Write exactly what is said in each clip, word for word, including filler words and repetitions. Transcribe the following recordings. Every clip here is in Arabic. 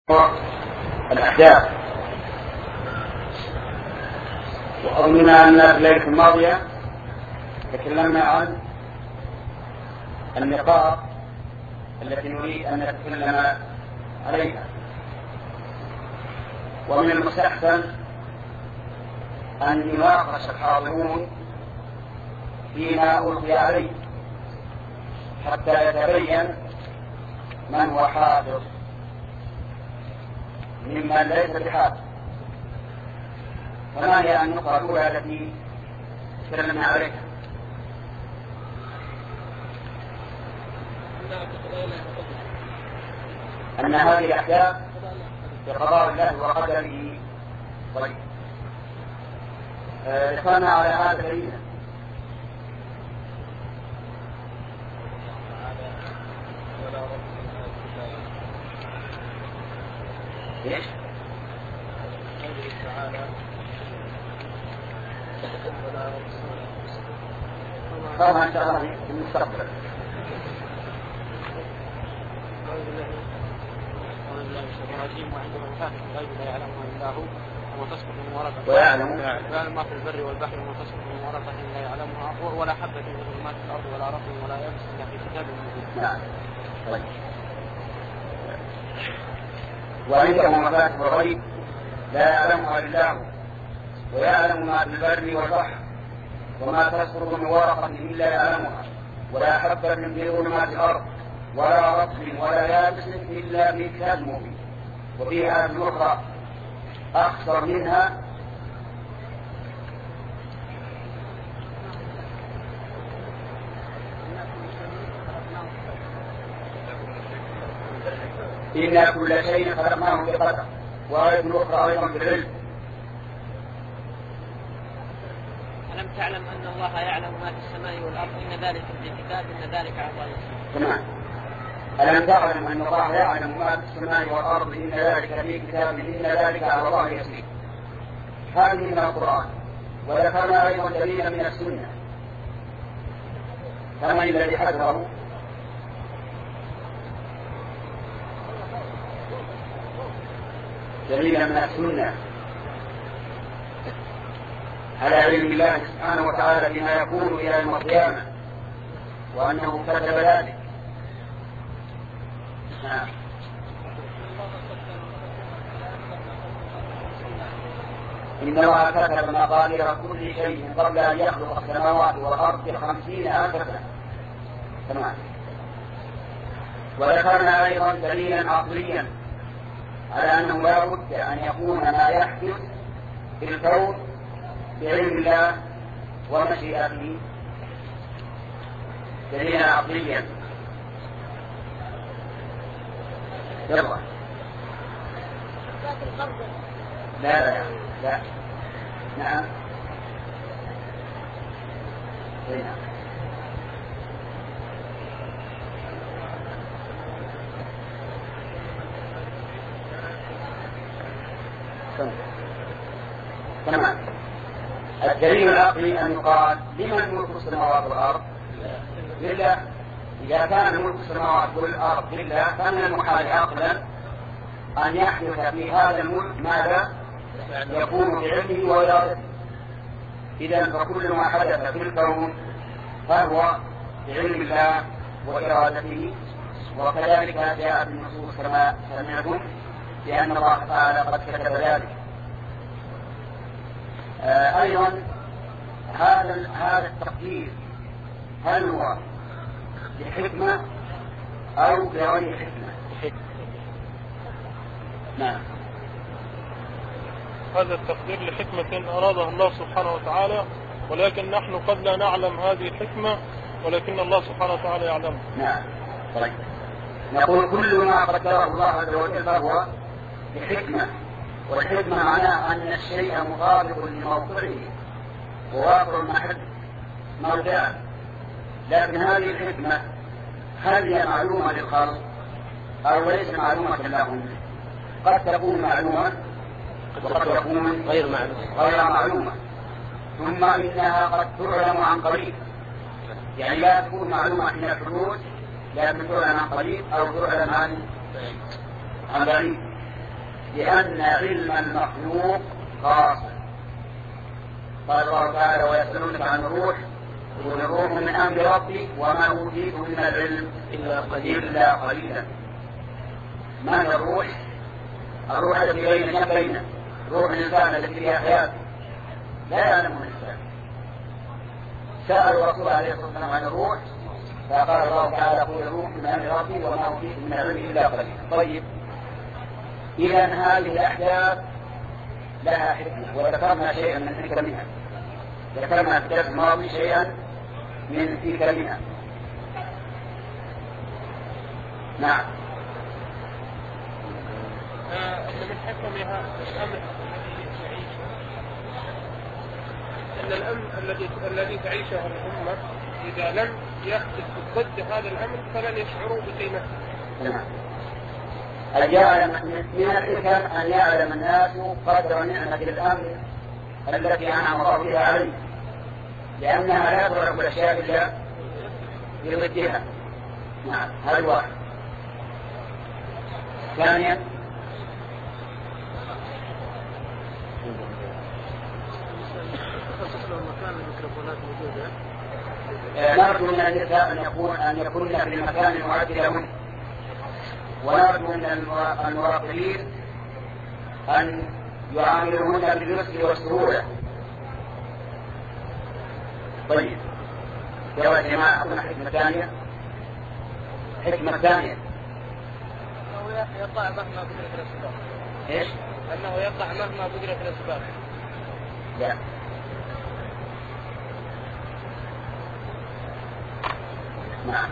الأحداث. وأظننا أن في الليلة الماضية تكلمنا عن النقاط التي نريد أن نتكلم عليها، ومن المستحسن أن يناقش الحاضرون فيما ألقي عليه حتى يتبين من هو حاضر مما ليس بحاضر. وما هي النقطة الأولى التي تكلمنا عليها؟ أن هذه الأحداث بقضاء الله وقدره. طيب، ذكرنا على هذا دليلا. ايش؟ طبعا ان شاء الله في المستقبل. وعنده مفاتيح الغيب لا يعلمها الا هو وما تسقط من ورقه ويعلم ما في البر والبحر وما تسقط من ورقه لا يعلمها ولا حبة في ظلمات الارض ولا رطب ولا يابس الا في كتاب مبين. نعم. طيب. وعنده مفاتيح الغيب لا يعلمها الا هو ويعلم ما في البر والبحر وما تسقط من ورقة الا يعلمها ولا حبة في ظلمات الارض ولا رطب ولا يابس الا في كتاب مبين. وفي آية أخرى أخطر منها إن كل شيء خلقناه بقدر. وآية أخرى أيضا في العلم ألم تعلم أن الله يعلم ما في السماء والأرض إن ذلك في كتاب إن ذلك على الله يسير. تمام. ألم تعلم أن الله يعلم ما في السماء والأرض إن ذلك في كتاب إن ذلك على الله يسير. هذه من القرآن. وذكرنا أيضا دليلا من السنة. فمن الذي حذره؟ دليلا من السنة على علم الله سبحانه وتعالى بما يكون إلى يوم القيامة وأنه كتب ذلك. نعم. إن الله كتب مقادير كل شيء قبل أن يخلق السماوات والأرض بخمسين ألف سنة. تمام. وذكرنا أيضا دليلا عقليا على أنه لا بد أن يكون ما يحدث في الكون بعلم الله ومشيئته. دليلا عقليا. يلا. لا لا لا. نعم. هنا. تمام. الدليل العقلي أن يقال لمن ملك السماوات والأرض؟ لله. إذا كان ملك السماوات والأرض لله فمن المحال عقلا أن يحدث في هذا الملك ماذا يكون بعلمه وإرادته. إذا فكل ما حدث في الكون فهو بعلم الله وإرادته. وكذلك جاء بالنصوص كما سمعتم لأن الله تعالى قد كتب ذلك. آه أيضا هذا هذا التقدير هل هو بحكمة أو بغير حكمة؟ نعم. هذا التقدير لحكمة أرادها الله سبحانه وتعالى، ولكن نحن قد لا نعلم هذه الحكمة ولكن الله سبحانه وتعالى يعلم. نعم. طيب. نقول كل ما قدره الله عز وجل فهو بحكمة. والحكمة معناه أن الشيء مطابق لموقعه وواقع محل موضعه. لكن هذه الحكمة هل هي معلومة للخلق أو ليس معلومة لهم؟ قد تكون معلومة وقد تكون غير معلومة. غير معلومة. ثم إنها قد تعلم عن قريب، يعني لا تكون معلومة من الحدود لكن تعلم عن قريب أو تعلم عن عن بعيد. لأن علم المخلوق خاص. قال الله تعالى ويسألونك عن الروح قل الروح من أمر ربي وما أوتيت من العلم إلا قليلا قليلا. ما هي الروح؟ الروح التي بين جنبينا، روح الإنسان التي فيها حياة لا يعلمه الإنسان. سأل الرسول عليه الصلاة والسلام عن الروح فقال الله تعالى قل الروح من أمر ربي وما أوتيت من العلم إلا قليلا. طيب، إذا هذه الأحداث لها حكمة، وذكرنا شيئا من حكمها، ذكرنا في الدرس الماضي شيئا من حكمها. نعم. آه من حكمها الأمر أن الأمر الذي الذي تعيشه الأمة إذا لم يحدث ضد هذا الأمر فلن يشعروا بقيمته. نعم. من الحكم أن يعلم الناس قدر نعمة الأمر التي أنعم الله بها عليه، لأنها لا تدرك الأشياء إلا بضدها. نعم، هذا واحد. ثانيا نرجو من النساء أن يكون أن يكون في المكان المعد لهن، ونرجو من المراقبين أن يعاملوهن باليسر والسهولة. طيب يا جماعة، أقول حكمة ثانية. حكمة ثانية أنه يقع مهما بذلك الأسباب. إيش؟ أنه يقع مهما بذلك الأسباب. لا. نعم.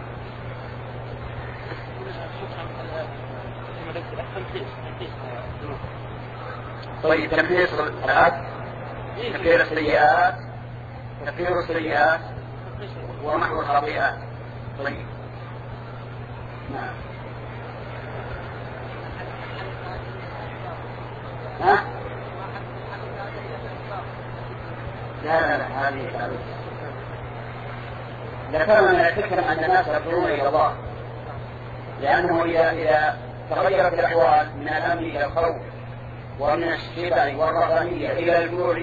طيب، تمحيص الآت، تكفير السيئات، تكفير السيئات ومحو الخطيئات. طيب. نعم. ها؟ لا لا لا، هذه هذه ذكرنا من الفكرة أن الناس يرجعون إلى الله، لأنه إذا إذا تغيرت الأحوال من الأمن إلى الخوف ومن الشبع والرغبانية إلى الجوع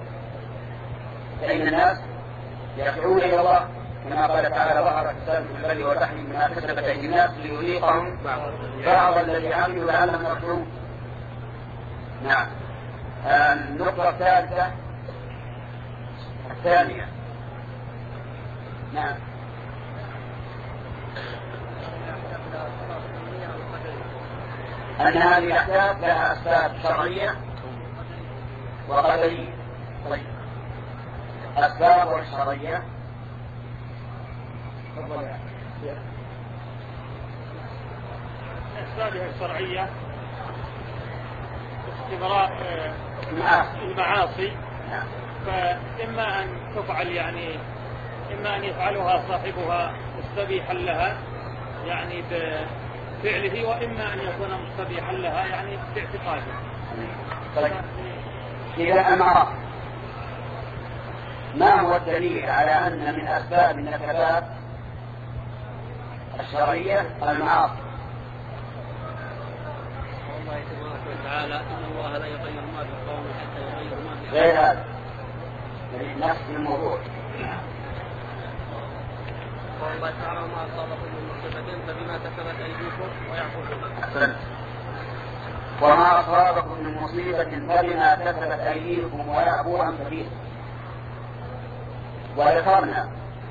فإن الناس يرجعون إلى الله، كما قال تعالى ظهر فساد في البر والبحر بما كسبت أيدي الناس ليذيقهم بعض الذي عملوا لعلهم يرجعون. نعم. النقطة الثالثة الثانية. نعم. أن هذه الأحداث لها أسباب شرعية وقدرية. طيب، أسباب الشرعية أسبابها الشرعية استمرار المعاصي، فإما أن تفعل يعني إما أن يفعلها صاحبها مستبيحا لها يعني بفعله، وإما أن يكون مستبيحا لها يعني باعتقاده. طيب، إذا المعاصي ما هو الدليل على أن من أسباب النكبات الشرعية المعاصي؟ الله تبارك وتعالى إن الله لا يغير ما بقوم حتى يغير ما بأنفسهم. غير هذا نفس الموضوع. قال الله تعالى وما أصابكم من مصيبة فبما كسبت أيديكم ويعفو عن كثير. وما أصابكم من مصيبة فبما كسبت أيديكم ويعفو عن كثير. وذكرنا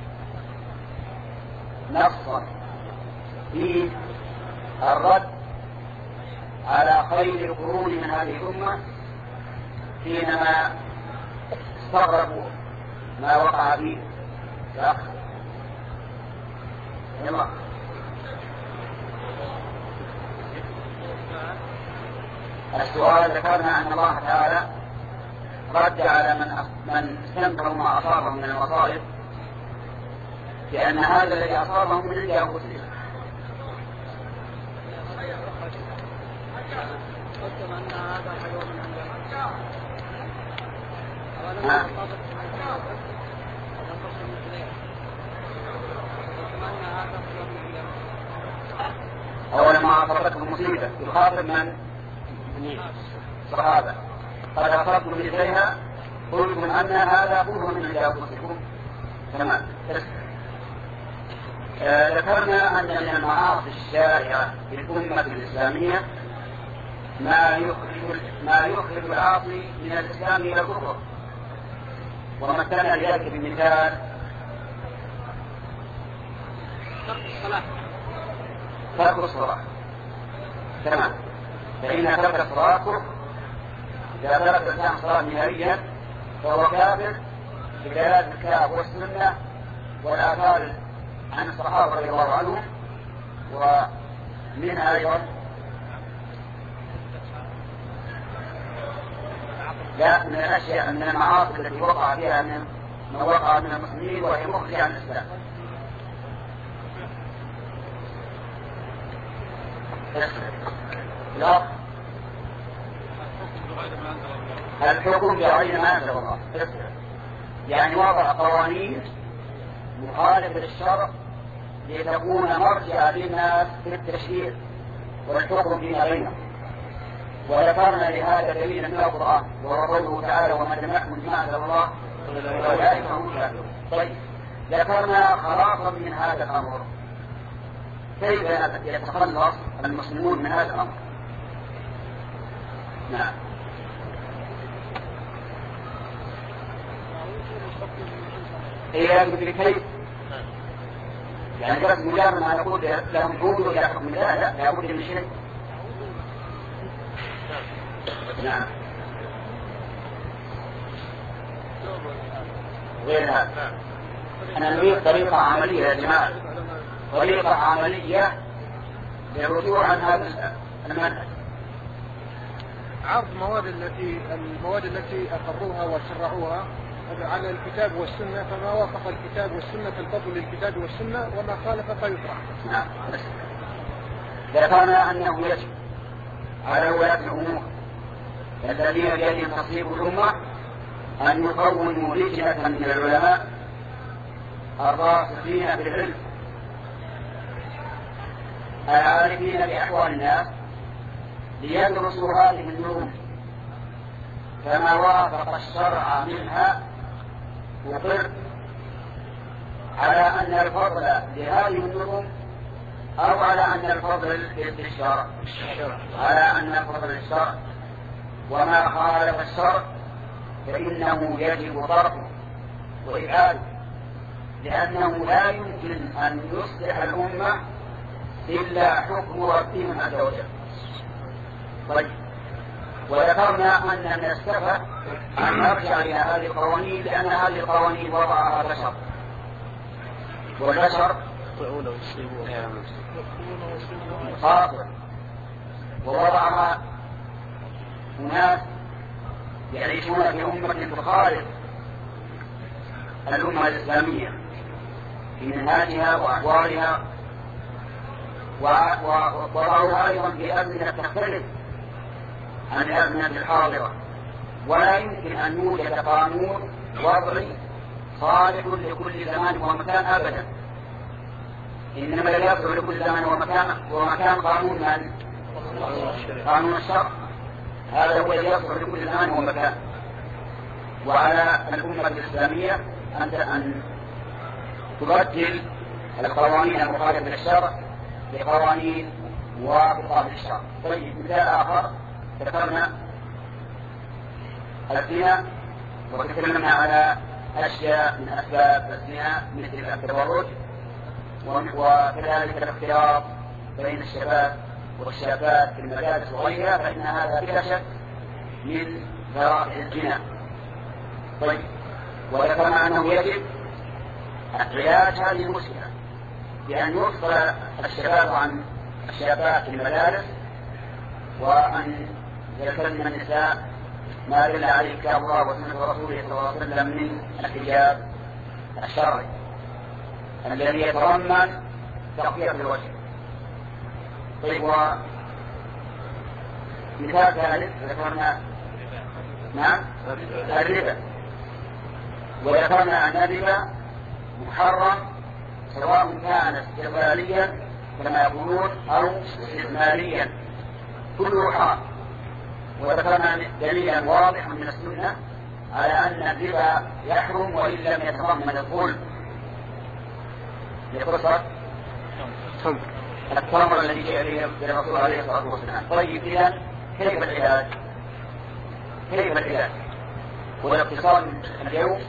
نصا في الرد على خير القرون من هذه الأمة حينما استغربوا ما وقع فيه فأخذ. يلا. السؤال ذكرنا أن الله تعالى رد على من من استنكروا ما أصابهم من المصائب لأن هذا الذي أصابهم من عند أنفسهم. أولا ما أصابتكم مصيبة يخاطب من صحابة قد أخذتم مثلها قلتم أن هذا كله من أنفسكم. تمام. آه ذكرنا أن من المعاصي الشائعة في الأمة الإسلامية ما يخرج ما يخرج العاصي من الإسلام إلى الكفر، ومثلنا ذلك بمثال ترك الصلاة. ترك الصلاة. تمام. فإن ترك الصلاة كفر. إذا ترك الإنسان الصلاة نهائيا فهو كافر بدلالة الكتاب والسنة والآثار عن الصحابة رضي الله عنهم. ومنها أيضا لا من الأشياء من المعاصي التي وقع فيها من ما وقع من المسلمين وهي مخرجة عن الإسلام. لا الحكم بغير ما أنزل الله، يعني وضع قوانين مخالفة للشرع لتكون مرجعا للناس في التشريع والحكم فيما بينهم. وذكرنا لهذا دليلا من القرآن وهو قوله تعالى وما لم يحكم بما أنزل الله فأولئك هم الكافرون. طيب ذكرنا خلاصا من هذا الأمر، كيف يتخلص المسلمون من هذا الأمر؟ نعم. إيه بكيف؟ يعني بس مجرد ما نقول لهم حدود ولا حكم الله، لا لابد من شيء. نعم. غير هذا أنا نريد طريقة عملية يا جماعة، طريقة عملية للرجوع عن هذا المنهج. عرض مواد التي المواد التي أقروها وشرعوها على الكتاب والسنة، فما وافق الكتاب والسنة فالفضل للكتاب والسنة وما خالف فيطرح. نعم. ذكرنا أنه يجب على ولاة الأمور الذين بيدهم تصريف الأمة أن يقوموا لجنة من العلماء الراسخين بالعلم العارفين بأحوال الناس ليدرسوا هذه النظم، فما وافق الشرع منها يقر على أن الفضل لهذه النظم أو على أن الفضل للشرع، على أن الفضل للشرع، وما خالف الشرع فإنه يجب طرحه وإبعاده، لأنه لا يمكن أن يصلح الأمة إلا حكم ربهم عز وجل. طيب وذكرنا أن من السبب أن نرجع إلى هذه القوانين لأن هذه القوانين وضعها بشر، والبشر خاطئ، ووضعها أناس يعيشون في أمة تخالف الأمة الإسلامية في منهاجها وأحوالها، ووضعوها أيضا في أزمنة تختلف عن الأزمنة الحاضرة، ولا يمكن أن يوجد قانون وضعي صالح لكل زمان ومكان أبدا، إنما يصلح لكل زمان ومكان ومكان قانون من؟ قانون الشرع، هذا هو الذي يصلح لكل زمان ومكان. وعلى الأمة الإسلامية أن تبدل القوانين المخالفة للشرع بقوانين موافقة للشرع. طيب مثال آخر ذكرنا الزنا وتكلمنا على أشياء من أسباب الزنا مثل التبرج وكذلك الاختلاط بين الشباب والشابات في المدارس وغيرها، فإن هذا بلا شك من ذرائع الزنا. طيب وذكرنا أنه يجب علاج هذه المشكلة بأن يفصل الشباب عن الشابات في المدارس، وأن يلتزم النساء ما دل عليه كتاب الله وسنة رسوله صلى الله عليه وسلم من الحجاب الشرعي الذي يتضمن تغطية الوجه. طيب ومثال ثالث ذكرنا نعم الربا، وذكرنا أن الربا محرم سواء كان استقلاليا كما يقولون أو استثماريا، كله حرام دليلا واضحا من السنة على أن الربا يحرم وإن لم يتضمن الظلم، لقصة التمر الذي جاء به الرسول عليه الصلاة والسلام. طيب إذا كيف العلاج؟ كيف العلاج؟ والاقتصاد اليوم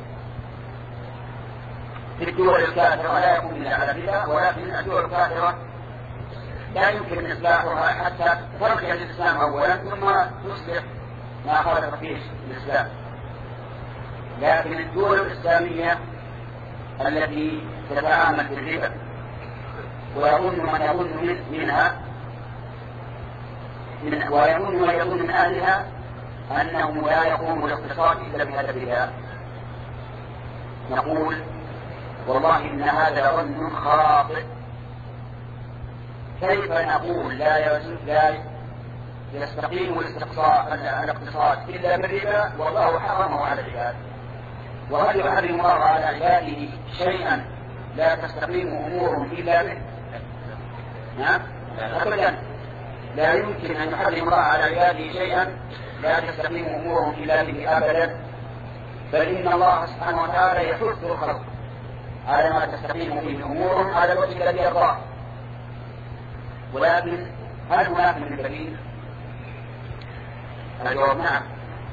في الدول الكافرة لا يكون إلا على الربا، ولكن الدول الكافرة لا يمكن إصلاحها حتى ترجع الإسلام أولا ثم تصلح ما خالف فيه الإسلام. لكن الدول الإسلامية التي تتعامل بالربا ويظن من يظن منها من ويظن من يظن من أهلها أنه لا يقوم الاقتصاد إلا بهذا الربا، نقول والله إن هذا ظن خاطئ. كيف نقول لا لا يستقيم الاقتصاد إلا بالربا والله حرمه على العباد؟ وهل يحرم الله على عباده شيئا لا تستقيم أمورهم إلا به؟ نعم أبدا، لا يمكن أن يحرم الله على عباده شيئا لا تستقيم أمورهم إلا به أبدا، بل إن الله سبحانه وتعالى يحث الخلق على ما تستقيم به أمورهم على الوجه الذي يرضاه. ولكن هل هناك من بديل؟ الجواب نعم،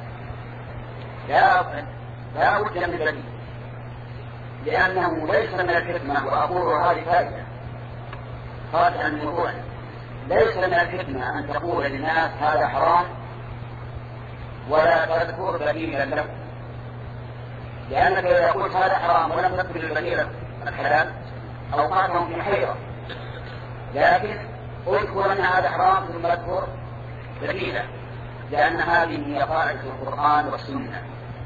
لا لا بد من بديل، لأنه ليس من الحكمة، وأقول هذه فائدة خارجة عن الموضوع، ليس من الحكمة أن تقول للناس هذا حرام ولا تذكر بديلا له، لأنك إذا قلت هذا حرام ولم تذكر البديل الحلال أوقاتهم في حيرة، لكن اذكر أن هذا حرام ثم اذكر بديلا، لأن هذه هي قاعدة القرآن والسنة.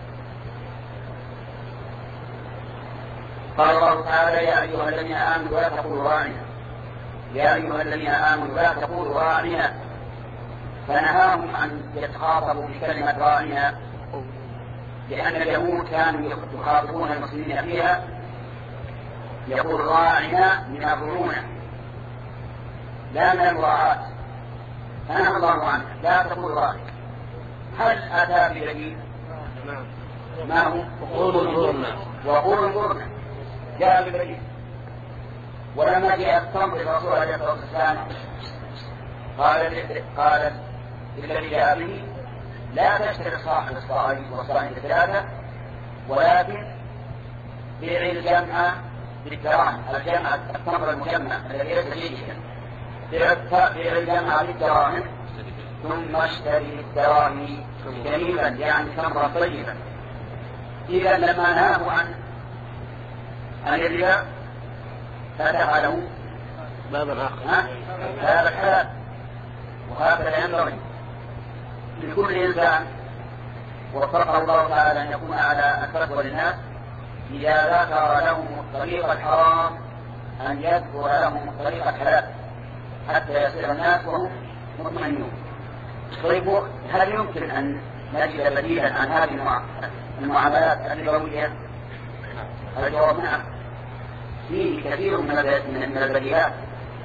قال الله تعالى يا أيها الذين آمنوا لا تقولوا راعنا، يا أيها الذين آمنوا لا تقولوا راعنا، فنهاهم أن يتخاطبوا بكلمة راعنا، لأن اليهود كانوا يخاطبون المسلمين فيها يقول راعنا من الرعونة لا من المراعاة، فنهى الله عنه لا تقول راعنا. هل أتى بدليل؟ ما هو؟ وقولوا انظرنا، وقولوا انظرنا جاء بدليل. ولما جاء التمر الرسول عليه الصلاة والسلام قال قال للذي جاء به لا تشتري صاحب الصائم والصائم الثلاثة، ولكن بيع الجمع بالدراهم، الجمع التمر المجمع الذي ليس جيدا، بيع الجمع بالدراهم ثم اشتري بالدراهم جميلا يعني تمرا طيبا. إذا لما نهاه عن عن الربا فتح له بابا آخر، باب الحلال. وهكذا ينبغي لكل إنسان وفقه الله تعالى أن يكون على الفتوى للناس إذا ذكر لهم الطريق الحرام أن يذكر لهم الطريق الحلال حتى يصير الناس وهم مطمئنون. طيب هل يمكن أن نجد بديلا عن هذه المعاملات الربوية؟ الجواب نعم، فيه كثير من البديهات،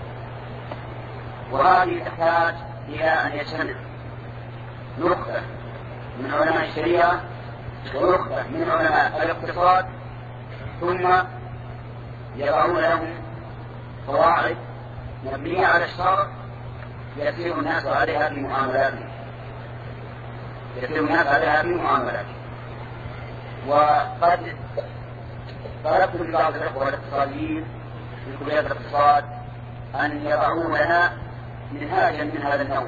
وهذه تحتاج إلى أن يجتمع نخبة من علماء الشريعة ونخبة من علماء الاقتصاد، ثم يضعون لهم قواعد مبنية على الشرع يسير الناس عليها في معاملاتهم يسير الناس عليها في معاملاتهم. وقد طلبت من بعض الأخوة الاقتصاديين في كلية الاقتصاد أن يضعوا لنا منهاجا من هذا النوع،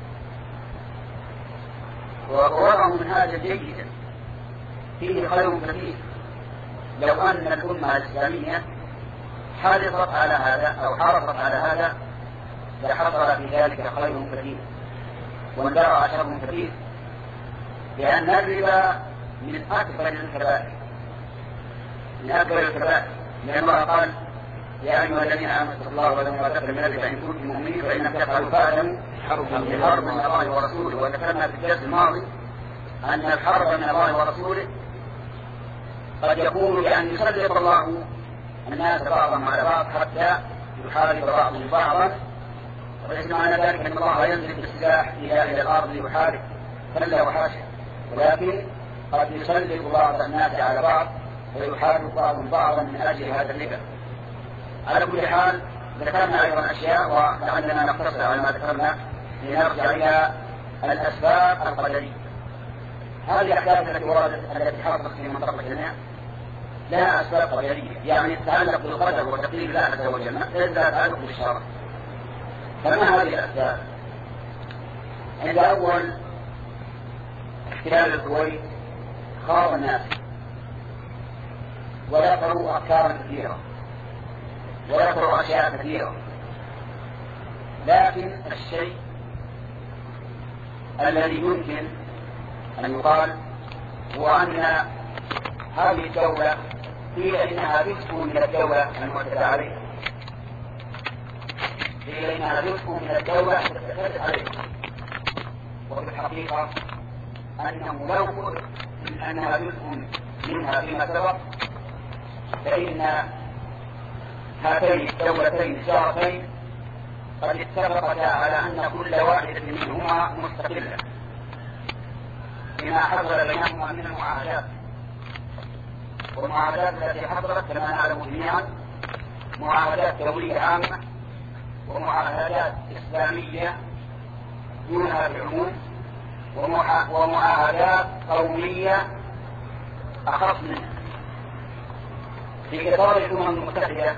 ووضعوا منهاجا جيدا فيه خير كثير. لو أن الأمة الإسلامية حرصت على هذا أو حرصت على هذا لحصل في ذلك خير كثير واندرع شر كثير، لأن الربا من أكبر الكبائر من أكبر الكبائر، لأن الله قال يا أيها الذين آمنوا اتقوا الله وذروا ما بقي من الربا إن كنتم مؤمنين فإن تفعلوا فاعلموا حرب من الله ورسوله. وذكرنا في الدرس الماضي أن الحرب من الله ورسوله قد يكون بأن يسلط الله الناس بعضهم على بعض حتى يحارب بعضهم بعضا، وليس معنى ذلك أن الله ينزل بالسلاح إلى إلى الأرض ليحارب، كلا وحاشا، ولكن قد يسلط بعض الناس على بعض فيحارب بعضهم بعضا من أجل هذا الربا. على كل حال ذكرنا أيضا أشياء ولعلنا نقتصر على ما ذكرنا لنرجع إلى الأسباب القدرية. هذه الأحداث التي وردت التي حصلت في منطقة الجنة لها أسباب قدرية، يعني تتعلق بالقدر وتقدير الله عز وجل، ليس لها تعلق بالشرع. فما هذه الأسباب؟ عند أول احتلال الكويت خاض الناس وذكروا أفكارا كثيرة وذكروا أشياء كثيرة، لكن الشيء الذي يمكن أن يقال هو أن هذه الدولة قيل إنها جزء من الدولة المعتدى عليها، قيل إنها جزء من الدولة المعتدى عليها، وفي الحقيقة أنه لو قلت أنها جزء منها فيما سبق فإن هاتين الدولتين الجارتين قد اتفقتا على أن كل واحدة منهما مستقلة بما حصل بينهما من المعاهدات. والمعاهدات التي حصلت كما نعلم جميعا معاهدات دولية عامة ومعاهدات إسلامية دونها بالعموم ومعاهدات قومية أخص منها. في إطار الأمم المتحدة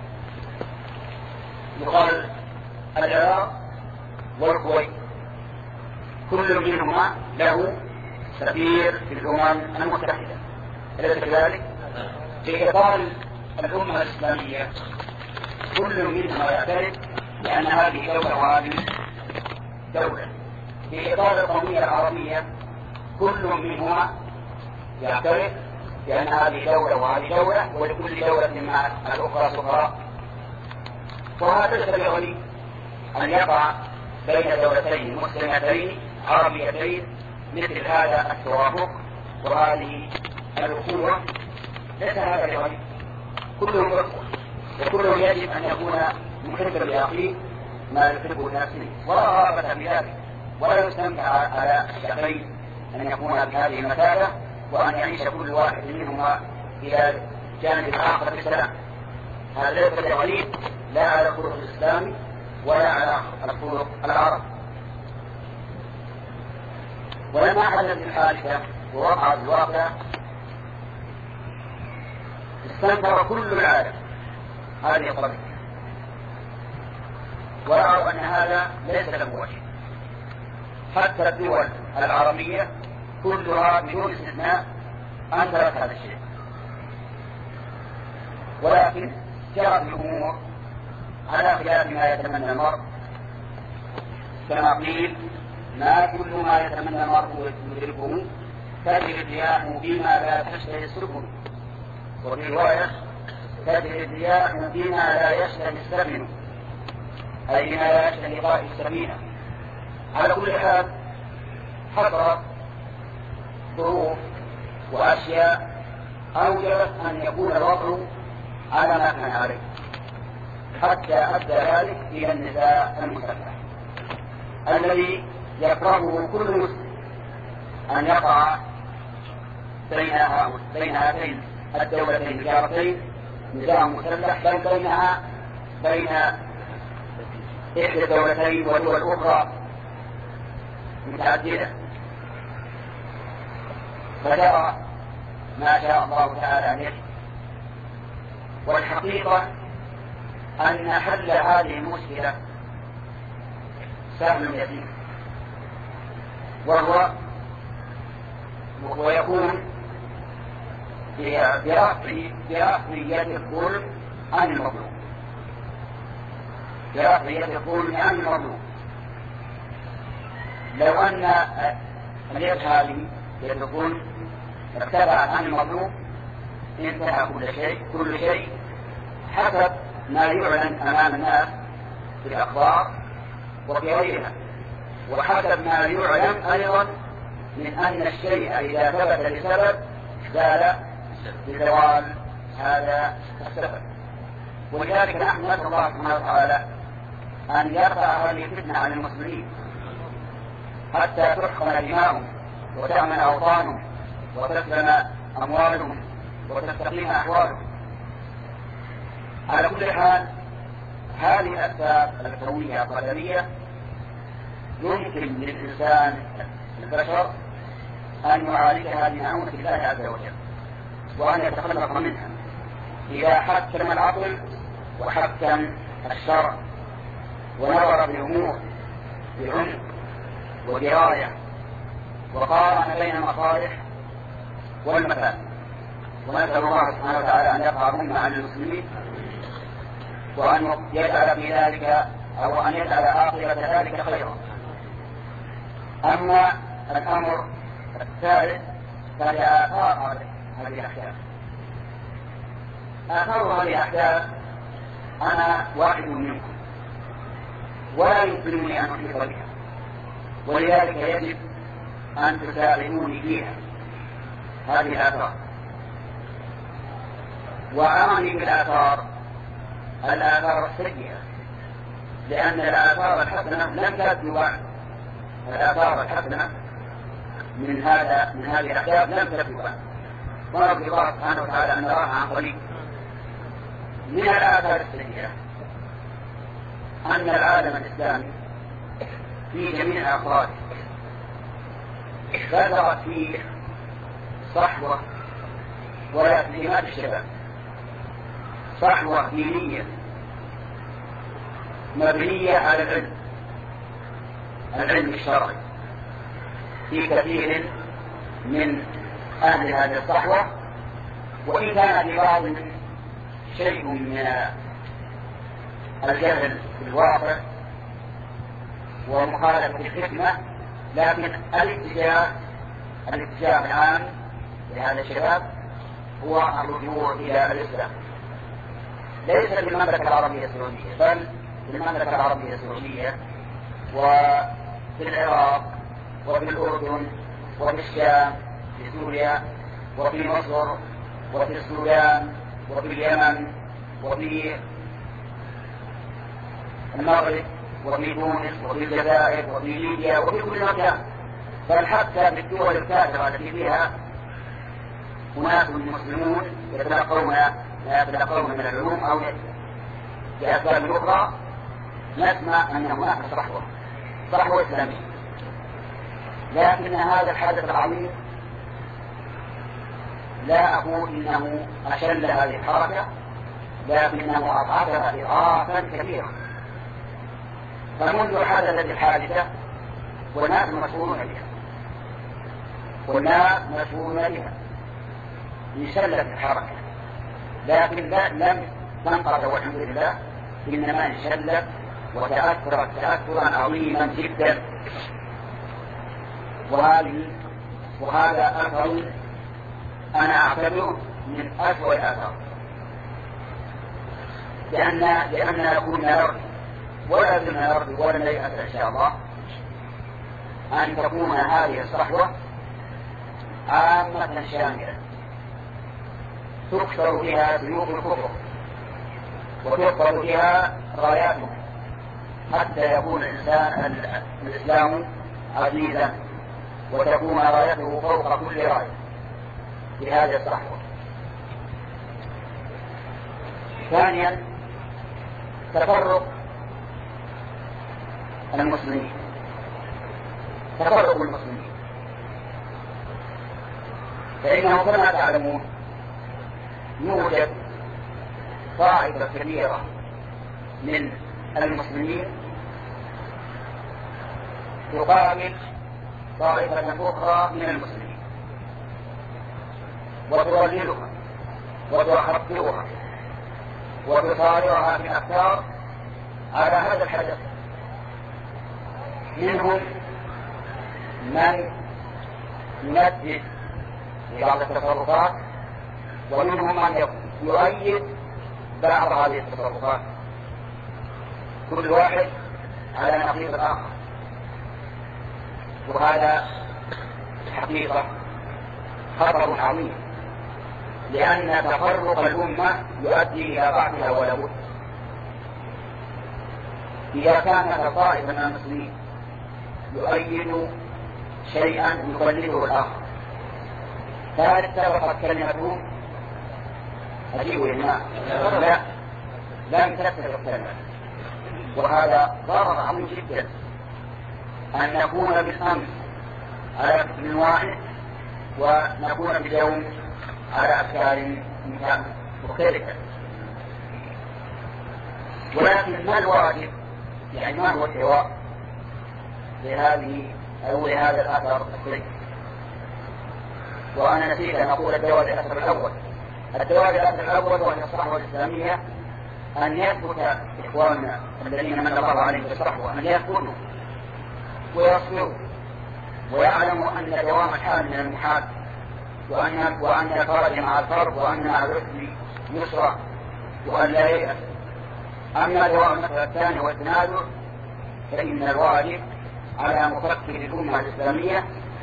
يقال العراق والكويت كل منهما له سفير في الأمم المتحدة، أليس كذلك؟ في إطار الأمة الإسلامية كل منهما يعترف بأن هذه دولة وهذه دولة. في إطار القومية العربية كل منهما يعترف بأن هذه دولة وهذه دولة ولكل دولة مع الأخرى سفراء. وهذا يستطيع لي أن يقع بين دولتين مسلمتين عربيتين مثل هذا التوافق وهذه الأخوة، ليس هذا لغني، كلهم أخوة وكلهم يجب أن يكون محبا لأخيه ما يحبه لنفسه ولا رغبة في ذلك، ولا يستمتع على الشعبين أن يكون بهذه المثابة وأن يعيش كل واحد منهما إلى جانب الآخر بالسلام. هذا ليس لغني لا على الخلق الإسلامي ولا على الخلق العربي. ولما حدثت الحادثة ووقعت الواقع استنكر كل العالم هذه القضية ورأوا أن هذا ليس له وجه. حتى الدول العربية كلها بدون استثناء أنكرت هذا الشيء، ولكن جرت الأمور على خلاف ما يتمنى المرء، كما قيل ما كل ما يتمنى المرء يدركه تجري الرياح بما لا تشتهي السفن، وفي رواية تجري الرياح بما لا يشتهي السفن، أي بما لا يشتهي قائد السفينة. على كل حال حصلت ظروف وأشياء أوجبت أن يكون الوضع على ما كان عليه، حتى أدى ذلك إلى النزاع المسلح الذي يكرهه كل مسلم أن يقع بين هاتين الدولتين الجارتين نزاع مسلح، بل بينها بين إحدى الدولتين ودول أخرى متعددة، فجرى ما شاء الله تعالى عليه. والحقيقة أن حل هذه المشكلة سهل يسير، وهو ويكون برفع يد الظلم عن المظلوم، برفع يد الظلم عن المظلوم. لو أن اليد هذه يد الظلم ارتفعت عن المظلوم انتهى كل شيء كل شيء حسب ما يعلن أمام الناس في الأخبار وفي غيرها، وحسب ما يعلم أيضا من أن الشيء إذا ثبت لسبب زال بزوال هذا السبب. ولذلك نحن نسأل الله سبحانه وتعالى أن يرفع هذه الفتنة عن المسلمين، حتى تحقن دماؤهم وتأمن أوطانهم وتسلم أموالهم وتستقيم أحوالهم. على كل حال هذه الأسباب الكونية القدرية يمكن للإنسان البشر أن يعالجها بمعونة الله عز وجل وأن يتخلص منها إذا حكم العقل وحكم الشرع ونظر بالأمور بعمق ودراية وقارن بين المصالح والمفاسد. ونسأل الله سبحانه وتعالى أن يرفع الأمة عن المسلمين وأن يجعل في ذلك أو أن يجعل عاقبة ذلك خيرا. أما الأمر الثالث فهي آثار هذه الأحداث. آثار هذه الأحداث أنا واحد منكم ولا يمكنني أن أحيط بها، ولذلك يجب أن تساعدوني فيها هذه الآثار. وأعني بالآثار الآثار السيئة، لأن الآثار الحسنة لم تأتي بعد. الآثار الحسنة من هذا من هذه الأحداث لم تأتي بعد، ونرجو الله سبحانه وتعالى أن نراها عن قريب. من الآثار السيئة أن العالم الإسلامي في جميع أفراده بدأت فيه صحوة ولا تنميات الشباب، صحوة دينية مبنية على العلم العلم الشرعي في كثير من أهل هذه الصحوة، وإن كان في بعض شيء من الجهل في الواقع ومخالفة الحكمة، لكن الاتجاه الاتجاه العام لهذا الشباب هو الرجوع إلى الإسلام، ليس في المملكة العربية السعودية بل في المملكة العربية السعودية وفي العراق وفي الأردن وفي الشام في سوريا وفي مصر وفي السودان وفي اليمن وفي المغرب وفي تونس وفي الجزائر وفي ليبيا وفي كل مكان، بل حتى في الدول الكافرة التي فيها أناس مسلمون يتلقون يتلقون من العلوم أو لأسباب أخرى، نسمع أن هناك صحوة صحوة إسلامية. لكن هذا الحدث العظيم لا أقول إنه أشل هذه الحركة، لكنه أضعفها إضعافا كثيرا. فمنذ حدثت الحادثة والناس مسؤولون بها والناس مسؤولون بها انشلت الحركة، لكن لم تنقض والحمد لله، إنما انشلت وتأثرت تأثرا عظيما جدا. وهذه وهذا أثر أنا أعتبره من أسوأ الآثار، لأن لأننا كنا نرجو ولا زلنا نرجو ولا نيأس إن شاء الله أن تكون هذه الصحوة عامة شاملة تكسر فيها سيوف الكفر وتكسر فيها راياتهم حتى يكون الإنسان الإسلام عزيزا وتكون رايته فوق كل راية في هذه الصحوة. ثانيا تفرق المسلمين تفرق المسلمين فإنه كما تعلمون يوجد طائفة كبيرة من المسلمين تقابل طائفة أخرى من المسلمين وتضللها وتحقرها وتصارعها في الأفكار على هذا الحدث. منهم من يمدد في بعض التصرفات ومنهم من يؤيد بعض هذه التصرفات، كل واحد على نقيض الآخر. وهذا حقيقة خطر عظيم، لأن تفرق الأمة يؤدي إلى ضعفها ولا بد. إذا كانت طائفة من المسلمين يؤيد شيئا يقلده الآخر، فهل سبقت كلمته أجيبوا هنا؟ لا، لم تسبق كلمة. وهذا ضرر عظيم جدا أن نكون بالأمس على فكر واحد ونكون باليوم على أفكار مختلفة. ولكن ما الواجب؟ يعني ما هو الدواء لهذه أو لهذا الأثر السيء؟ وأنا نسيت أن أقول الدواء للأثر الأول. الدواء للأثر الأول وهي الصحوة الإسلامية، أن يثبت إخواننا الذين من الله عليهم بالصحوة أن يثبتوا ويصبروا ويعلموا أن دوام الحال من المحال، وأن وأن الفرج مع الفرج، وأن مع الرسل يسرى، وأن لا ييأس. أما دوام المسألة الثانية والتنازع فإن الواجب على مفكر الأمة الإسلامية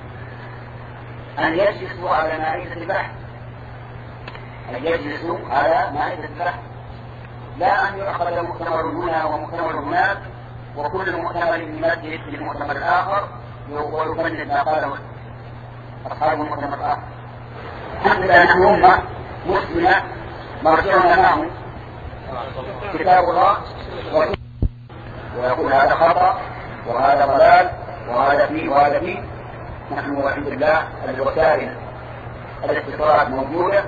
أن يجلسوا على مائدة البحث، أن يجلسوا على مائدة البحث، لا أن يؤخذ مؤتمر هنا ومؤتمر هناك وكل مؤتمر يمدد للمؤتمر الآخر ويفند ما قاله أصحاب المؤتمر الآخر. الحمد لله نحن أمة مسلمة مرجعنا معهم كتاب الله، ويقول هذا خطأ وهذا ضلال وهذا فيه وهذا فيه. نحن والحمد لله الوسائل الاتصالات موجودة،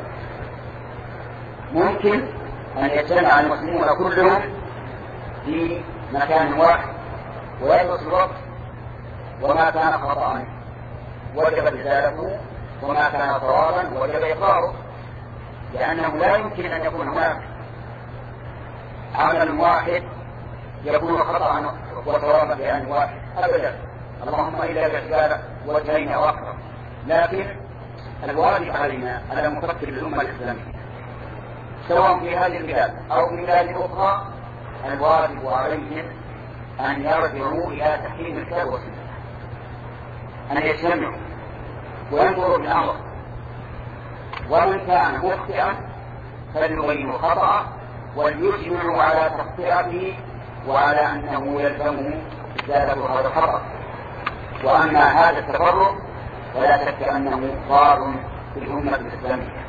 ممكن أن يجتمع المسلمون كلهم في مكان واحد ويدرس الوقت، وما كان خطأ وجب إزالته وما كان صوابا وجب إقراره، لأنه لا يمكن أن يكون هناك عمل واحد يكون خطأ وصوابا بآن واحد أبدا، اللهم إلا بإحدى وجهين أو أكثر. لكن الواجب علينا على مفكر الأمة الإسلامية سواء في هذه البلاد أو في بلاد أخرى، الواجب عليهم أن يرجعوا إلى تحكيم الكتاب والسنة، أن يجتمعوا وينظروا بالأمر، ومن كان مخطئا فليبين خطأه وليجمعوا على تخطئته وعلى أنه يلزمه إزالة هذا الخطأ. وأما هذا التفرق فلا شك أنه ضار في الأمة الإسلامية.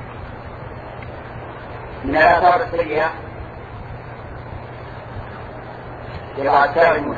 من الآثار السيئة يقع التابعون.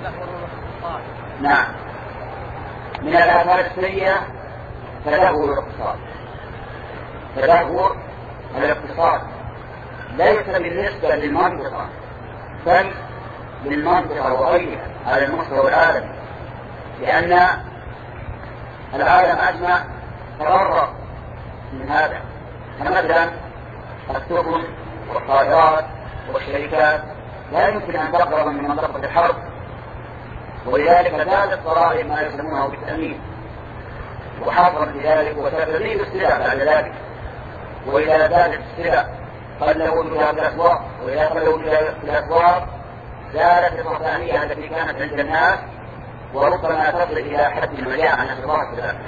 نعم، من الآثار السيئة تدهور الاقتصاد. تدهور الاقتصاد ليس بالنسبة للمنطقة بل للمنطقة وغيرها على المستوى العالمي، لأن العالم أجمع تضرر من هذا. فمثلا السفن والطائرات والشركات لا يمكن أن تقرب من منطقة الحرب، ولذلك زادت ضرائب ما يسمونه بالتأمين، وحصل بذلك وتزيد السلع بعد ذلك. وإذا زادت السلع قل وجودها في الأسواق، وإذا قل وجودها في الأسواق زادت الرفاهية التي كانت عند الناس، وربما تصل إلى حد المجاعة نسأل الله السلامة.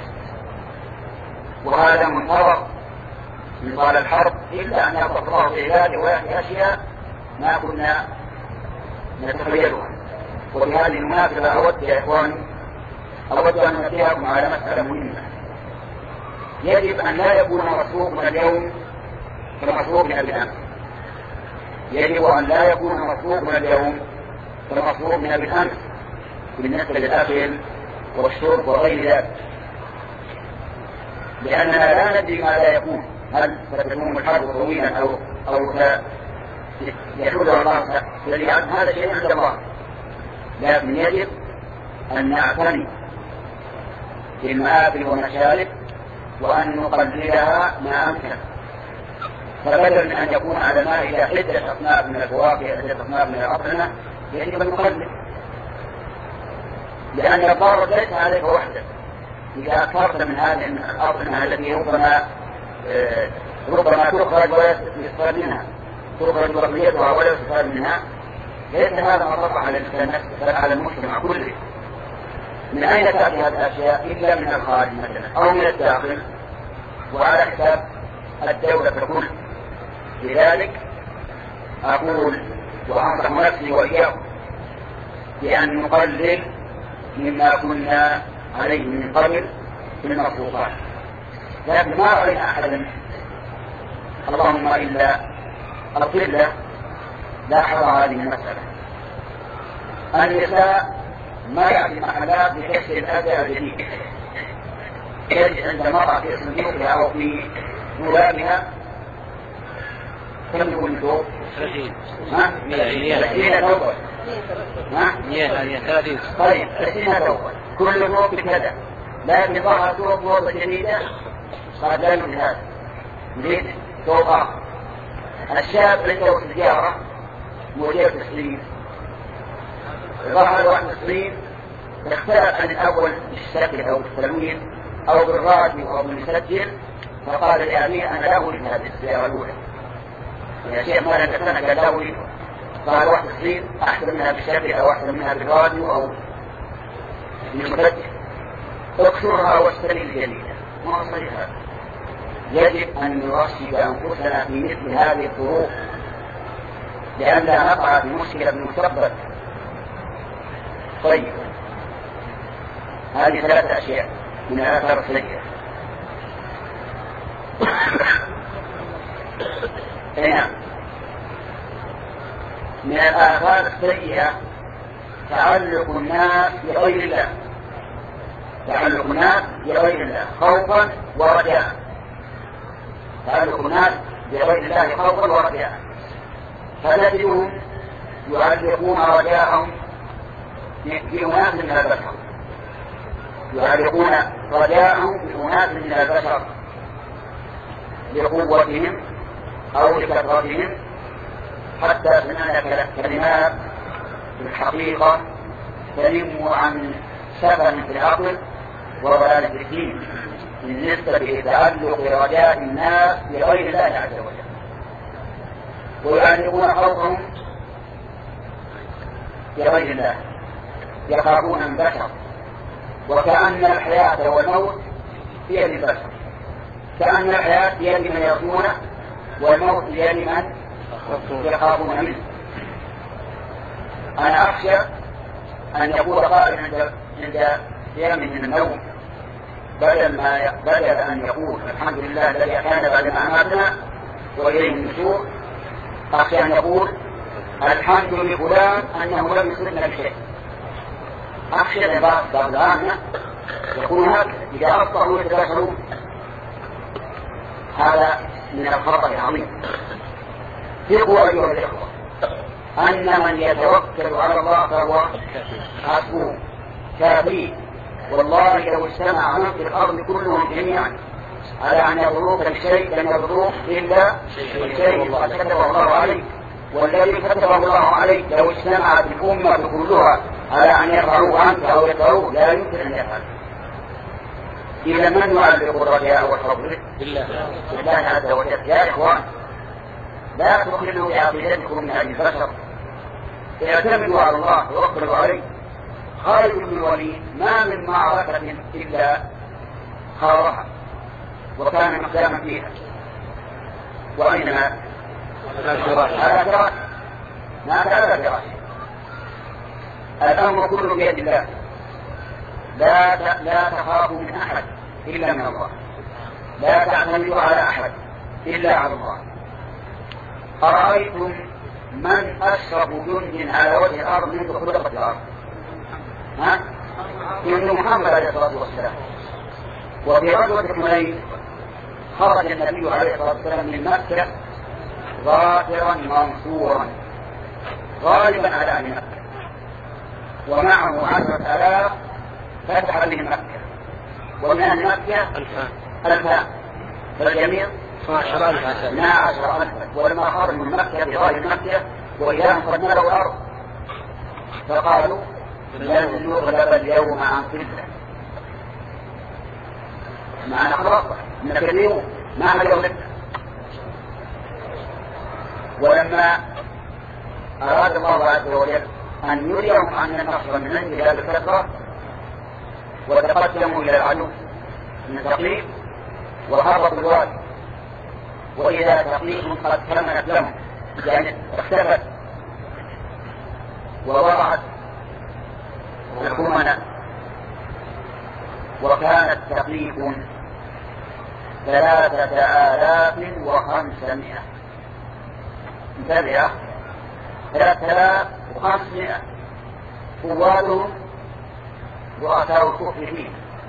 وهذا منتظر من طال الحرب، إلا أن يقف الله في عباده ويأتي أشياء ما كنا نتخيلها. وبهذه المناسبة أود يا إخواني أود أن أنبهكم على مسألة مهمة. يجب أن لا يكون مصروفنا اليوم كمصروفنا بالأمس. يجب أن لا يكون مصروفنا اليوم كمصروفنا بالأمس بالنسبة للأكل والشرب وغير ذلك، لأننا لا ندري ماذا يكون، هل ستكون الحرب طويلا أو أو يحول الله الذي هذا شيء عند الله. لكن يجب أن نعتني بالمآكل والمشارب وأن نقللها ما أمكن، فبدل من أن يكون على مائدة عدة أصناف من الفواكه عدة أصناف من الأطعمة يجب أن نقلل، لأن الضرر ليس عليك وحدك. إذا أكثرت من هذه الأطعمة التي ربما آه ربما تخرج ولا يستفاد منها، تخرج برميتها ولا يستفاد منها، ليس هذا مضر على الإنسان بل على المجتمع كله. من أين تأتي هذه الأشياء إلا من الخارج مثلا أو من الداخل وعلى حساب الدولة ككل. لذلك أقول وأنصح نفسي وإياكم بأن نقلل مما كنا عليه من قبل في المخلوقات، لكن ما رأينا أحدا اللهم إلا القلة لاحظ هذه المسألة. النساء ما يعطي محلات لكسر الأذى الجديد، يجد عند المرأة في صندوقها أو في دولابها كم يكون ثوب؟ ثلاثين. ها؟ ثلاثين ثوبا. ها؟ ثلاثين. طيب ثلاثين ثوبا كل ثوب بكذا، لكن ظهر ثوب موضة جديدة قد لا يمكن هذا، يريد ثوب آخر. الشاب عنده سيارة موديل تصليم، ظهر واحد تصليم اختلف عن الأول بالشكل أو بالتلوين أو بالراديو أو بالمسجل، فقال لأبيه أنا لا أريد هذه السيارة الأولى يا شيخ ما لك سنة، قال لا أريد. قال واحد تصليم أحسن منها بالشكل أو أحسن منها بالراديو أو بالمسجل، اكسرها واشتري الجديدة. ما صحيح هذا. يجب أن نرشد أنفسنا في مثل هذه الظروف لأن لا نقع في مشكلة بالمستقبل. طيب هذه ثلاثة أشياء من الآثار السيئة. هنا من الآثار السيئة تعلق الناس بغير الله، تعلق الناس بغير الله خوفا ورجاء، تعلق الناس بغير الله خوفا ورجاء، فتجدهم يعلقون رجاءهم بأناس من البشر، يعلقون رجاءهم بأناس من البشر لقوتهم أو لكثرتهم، حتى سمعنا كلمات في الحقيقة تنم عن سفن في العقل وضلال في الدين بالنسبة لتعلق رجاء الناس بغير الله عز وجل، ويعلقون خوفهم بغير الله، يخافون البشر، وكأن الحياة والموت بيد البشر، كأن الحياة بيد من يرجونه والموت بيد من يخافون منه. أنا أخشى أن يقول قائل عند عند قيام من النوم بدل ما بدل أن يقول الحمد لله الذي أحيانا بعد ما أماتنا وإليه النشور، أخشى أن يقول الحمد لفلان أنه لم يصبنا بشيء. أخشى أن بعض العامة يقول هكذا إذا أخطأوا يتباشرون. هذا من الخطأ العظيم. ثقوا أيها الإخوة أن من يتوكل على الله فهو حسبه كافيه. والله لو اجتمع من في الأرض كلهم جميعا على أن يضروك بشيء لم يضروك إلا شيء قد كتبه الله عليك، والذي كتبه الله عليك لو اجتمعت الأمة كلها على أن يرفعوه عنك أو يدعوه لا يمكن أن يفعل. إذا من يعلق الرجاء والخوف بالله عز وجل؟ يا إخوان لا تخلوا بعقيدتكم من هذه البشر، اعتمدوا على الله توكلوا عليه. خالد بن الوليد ما من معركة إلا خاضها وكان مقداما فيها، وأين مات؟ على فراش، مات على فراش. الأمر كله بيد الله، لا لا تخافوا من أحد إلا من الله، لا تعتمدوا على أحد إلا على الله. أرأيتم من أشرف جند على وجه الأرض منذ خلقت الأرض؟ ها؟ جند محمد عليه الصلاة والسلام. وفي غزوة حنين خرج النبي عليه الصلاة والسلام من مكة ظافرا منصورا غالبا على أهل مكة، ومعه عشرة آلاف فتح بهم مكة، ومن أهل مكة ألفان، فالجميع اثنا عشر ألفا. ولما خرج من مكة بغاية مكة وإذا قد ملأوا الأرض فقالوا لن نغلب اليوم عن قلة، معنا خلاص نكذبوا ما حد يغلب. ولما أراد الله عز وجل أن يريهم أن النصر من عند لا بكثرة وتقدموا إلى العدو من تقليد وهربوا الوادي، وإذا تقليدهم قد كملت لهم يعني اختفت ووضعت الكمنة وكانت تقريب ثلاثة آلاف وخمسمائة. انتبه، ثلاثة آلاف وخمسمائة قواتهم رؤساء الكفر فيه.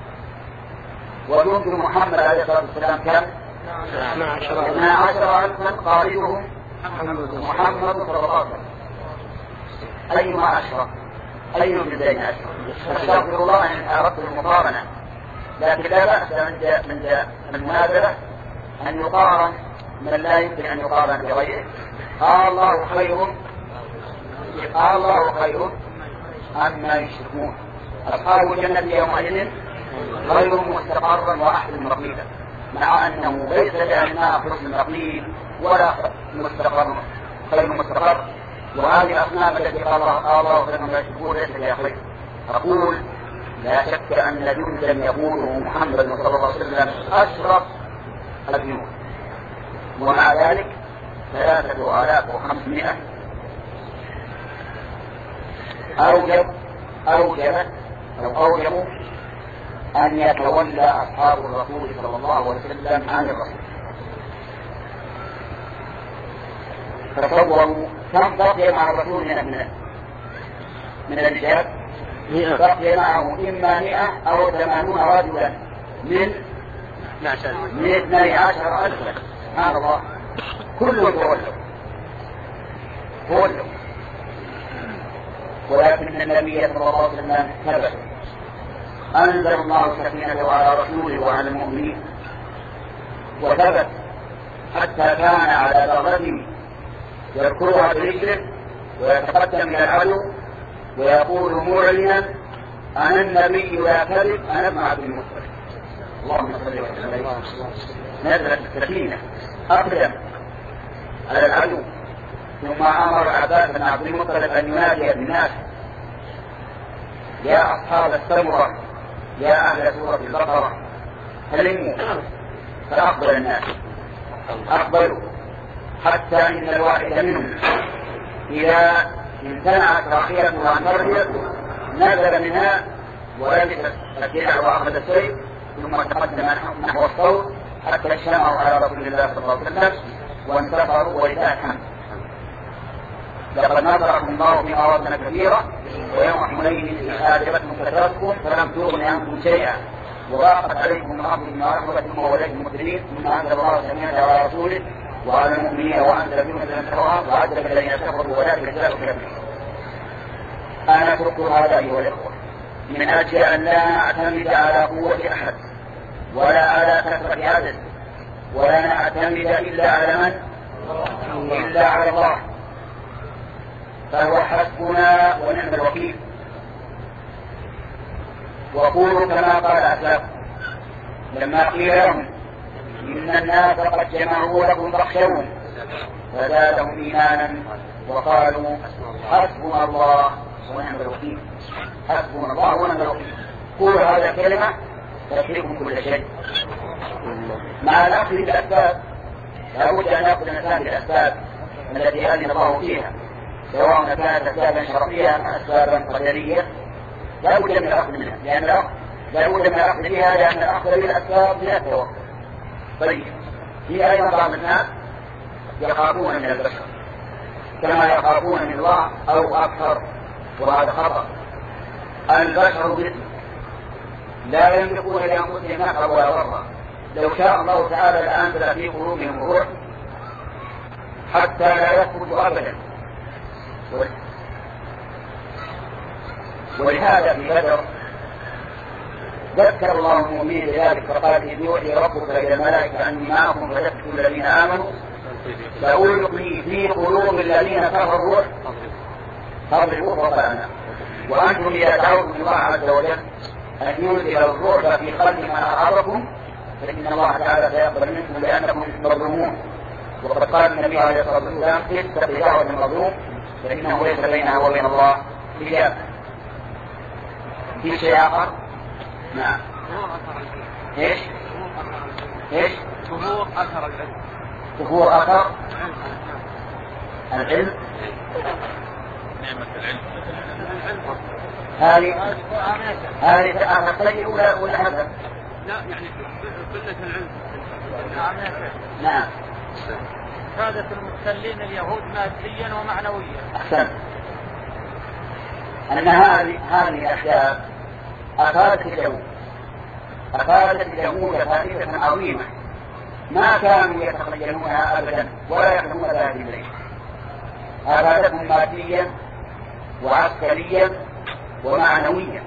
وجند محمد عليه الصلاة والسلام كم؟ اثنا عشر ألفا قائدهم محمد صلى الله عليه وسلم. أيما أشرف؟ أي من ذلك أشرف؟ أستغفر الله إن أردت المقارنة، لكن لا بأس من المنازلة أن يقارن من لا يمكن أن يقارن بغيره. قال الله خير، قال الله خير عما يشركون. أصحاب الجنة يومئذ خير مستقرا وأحسن مقيلا، مع أنه ليس لأنها حسن مقيل ولا مستقر خير مستقر. وهذه الأصنام التي قال الله خير مما يشركون ليس لها خير. أقول لا شك أن جندا يقوله محمد صلى الله عليه وسلم أشرف الجنود، ومع ذلك ثلاثة آلاف وخمسمائة أوجب أوجب أو أوجبوا أن يتولى أصحاب الرسول صلى الله عليه وسلم عن الرسول. تصوروا كم بقي مع الرسول من من من الرجال؟ بقي معه إما مئة أو ثمانون رجلا من من اثني عشر ألفا. سبحان الله، كله تولوا تولوا ولكن النبي صلى الله عليه وسلم ثبت. أنزل الله سكينته على رسوله وعلى المؤمنين وثبت حتى كان على ضربته يذكرها برجله ويتقدم إلى العدو ويقول معلنا أنا النبي لا كذب أنا ابن عبد المطلب. اللهم صل وسلم. نزلت السكينة أقدم على العدو، ثم أمر عباس بن عبد المطلب أن ينادي الناس يا أصحاب السمرة يا أهل سورة البقرة هلموا. فأقبل الناس أقبلوا حتى إن الواحد منهم إذا امتنعت راحلته عن مرضه نزل منها ولبس الدرع وأخذ السيف ثم تقدم نحو الصوت حتى اجتمعوا على رسول الله صلى الله عليه وسلم وانتصروا ولله الحمد. لقد نصركم الله في مواطن كثيرة ويوم حنين آجبتكم كثرتكم فلم تغن عنكم شيئا وضاقت عليكم الأرض بما رحبت ووليتم مسلمين ثم أنزل الله سكينته على رسوله وعلى المؤمنين وأنزل بهم سكينته وعذب الذين كفروا ولكن جزاء كافرين. أنا أترك هذا أيها الأخوة من أجل أن لا نعتمد على قوة أحد ولا على كثرة عدد ولا نعتمد إلا على من؟ إلا على الله، فهو حسبنا ونعم الوكيل. وقولوا كما قال أسلافكم لما قيل لهم إن الناس قد جمعوا لكم فاخشوهم فزادهم إيمانا وقالوا حسبنا الله ونعم الوكيل. حسبنا الله ونعم الوكيل. قولوا هذا الكلمة تكفيكم كل شيء مع الأخذ بالأسباب. لا بد أن يأخذ الإنسان بالأسباب التي أذن الله فيها سواء كانت أسبابا شرعية أم أسبابا قدرية. لا بد من الأخذ منها لأن الأخذ لا بد من الأخذ بها لأن الأخذ بالأسباب لا يتوقف. طيب في أيضا بعض الناس يخافون من البشر كما يخافون من الله أو أكثر، وهذا خطأ. البشر جسم لا يملكون لأنفسهم نفعا ولا ضرا. لو شاء الله تعالى لأنزل في قلوبهم الروح حتى لا يثبت أبدا. ولهذا في بدر ذكر الله المؤمنين بذلك فقال إذ يوحي ربك إلى الملائكة أني معكم فثبتوا الذين آمنوا سألقي في قلوب الذين كفروا الروح فاضربوه فوق الأعناق. وأنتم إذا دعوتم الله عز وجل أن ينزل الروح في قلب من أصابكم فإن الله تعالى سيقبل منكم لأنكم مظلومون. وقد قال النبي عليه الصلاة والسلام اتق دعوة المظلوم فإنه ليس بينها وبين الله حجاب. في شيء آخر؟ نعم. ايش؟ ايش؟ ظهور أثر العلم. ظهور أثر العلم. نعمة العلم. هذه هذه أخطية ولا ولا هذا؟ لا يعني قلة العلم. نعم. سادة المحتلين اليهود ماديا ومعنويا. أحسن. أن هذه هذه الأشياء أفادت اليهود أفادت اليهود فائدة عظيمة ما كانوا يتخيلونها أبدا ولا يفهمون ذلك إليه. أفادتهم ماديا وعسكريا ومعنويا،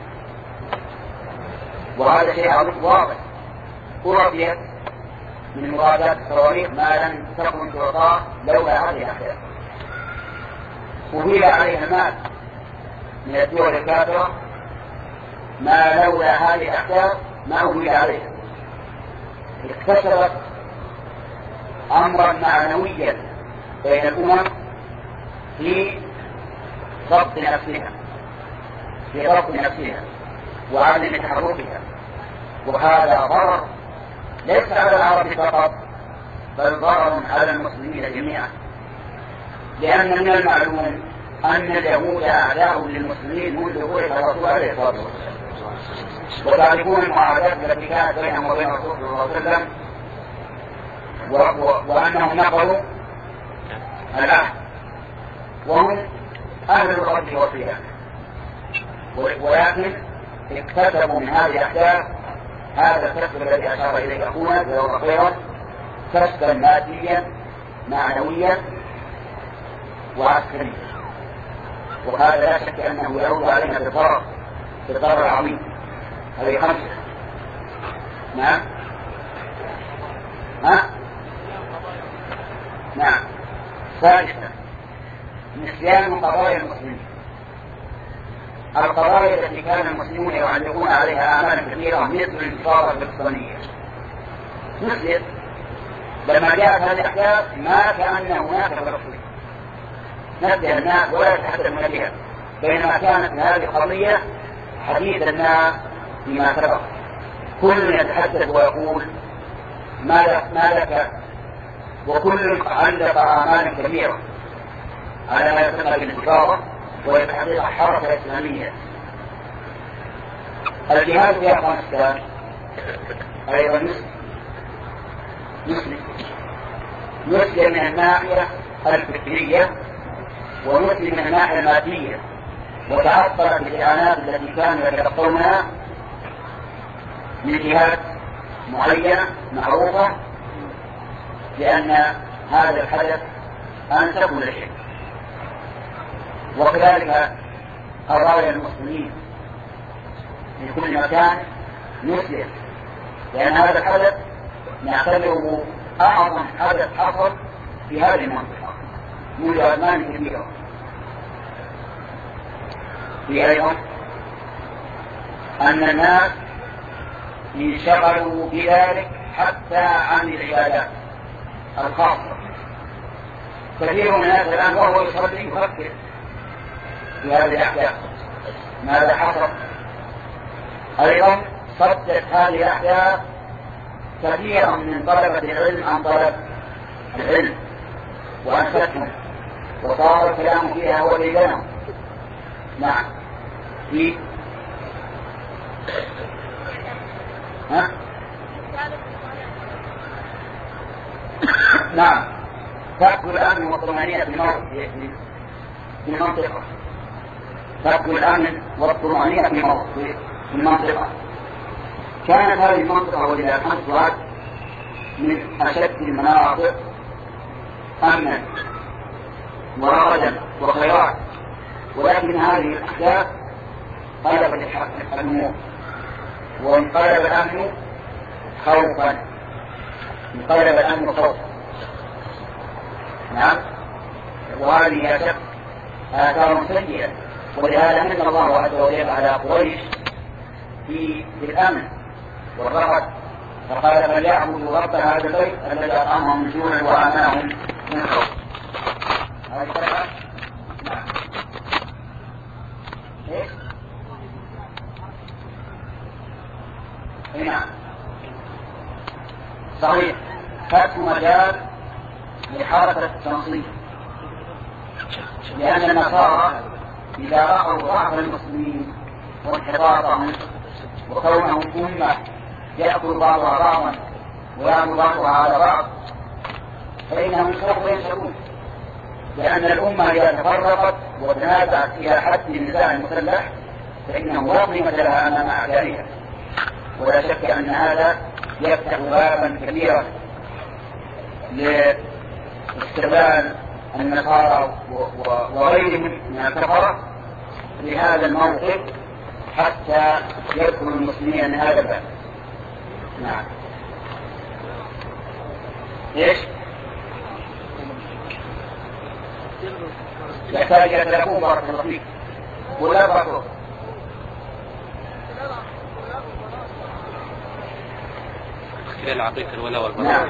وهذا شيء واضح. أعطيت من مغادرة الصواريخ ما لم تكن تعطى لولا هذه الأحداث. أهيل عليها المال من الدول الكافرة ما لولا هذه الأحداث ما أهيل عليها. اكتسبت أمرا معنويا بين الأمم في ضبط نفسها في ضبط نفسها وعدم تحركها، وهذا ضرر ليس على العرب فقط بل ضرر على المسلمين جميعا، لأن من المعلوم أن اليهود أعداء للمسلمين منذ بعث الرسول عليه الصلاة والسلام، وتعرفون المعاهدات التي كانت بينهم وبين الرسول صلى الله عليه وسلم وأنهم نقلوا العهد وهم أهل الأرض والصيام، ولكن اكتسبوا من هذه الأحداث هذا الكسب الذي أشار إليه أخونا جزاه خيرا، كسبا ماديا معنويا وعسكريا، وهذا لا شك أنه يعود علينا بضرر بضرر عظيم. هذه خمسة. نعم. ها؟ نعم. ثالثا نسيان قضايا المسلمين، القضايا التي كان المسلمون يعلقون عليها آمالا كثيرة مثل الانتصار البريطانية نسيت لما جاءت هذه الأحداث ما كأن هناك برسول نسي الناس ولا يتحدثون بها، بينما كانت هذه القضية حديث الناس فيما سبق، كل يتحدث ويقول ما لك، وكل علق آمالا كبيرة على ما يسمى بالانتصار ويتحقق الحركة الإسلامية. الجهاد في أفغانستان أيضا مسلم مسلم من الناحية الفكرية ومسلم من الناحية المادية، وتعطلت الإعانات التي كانوا يتلقونها من جهات معينة معروفة، لأن هذا الحدث أنسى كل شيء. وكذلك قضايا المسلمين في كل مكان مسلم، لأن هذا الحدث نعتبره أعظم حدث حصل في هذه المنطقة منذ أزمان كبيرة. في أيضا أن الناس انشغلوا بذلك حتى عن العبادات الخاصة. كثير من الناس الآن وهو يصلي يفكر في هذه الأحداث ماذا حصل. أيضا صدت هذه الأحداث كثيرا من طلبة العلم عن طلب العلم وأنفتهم، وصار الكلام فيها هو بينهم. نعم. في ها؟ نعم. تأكل الأمن والطمأنينة في المنطقة، تأكل الأمن والطمأنينة في المنطقة. كانت هذه المنطقة ولله الحمد من أشد المناطق أمنا ورغدا وخيرات، ولكن هذه الأحداث قلبت الأمور وانقلب الأمن خوفا، انقلب الأمن خوفا. نعم. وهذه لا شك آثار سيئة، ولهذا من الله عز وجل على قريش في الأمن والرغد، فقال فليعبدوا رب هذا البيت الذي أطعمهم من جوع وآمنهم من خوف. هذه كلمة. نعم. ايش؟ نعم. صحيح. فتح مجال لحركة التنصيب، لأن النصارى إذا رأوا ضعف المسلمين وانحطاطهم وكونهم أمة يأكل بعضها بعضا ويعمل بعضها على بعض فإنهم سوف ينشرون، لأن الأمة إذا تفرقت وتنازعت إلى حد النزاع المسلح فإنه لا قيمة لها أمام أعدائها. ولا شك أن هذا يفتح بابا كبيرا لاستغلال النصارى وغيرهم من الكفرة لهذا الموقف حتى يدخل المسلمين من هذا الباب. نعم. ايش؟ يحتاج الى تلفون بارك الله فيك ولا بارك اختلاف عقيدة الولاء والبراء.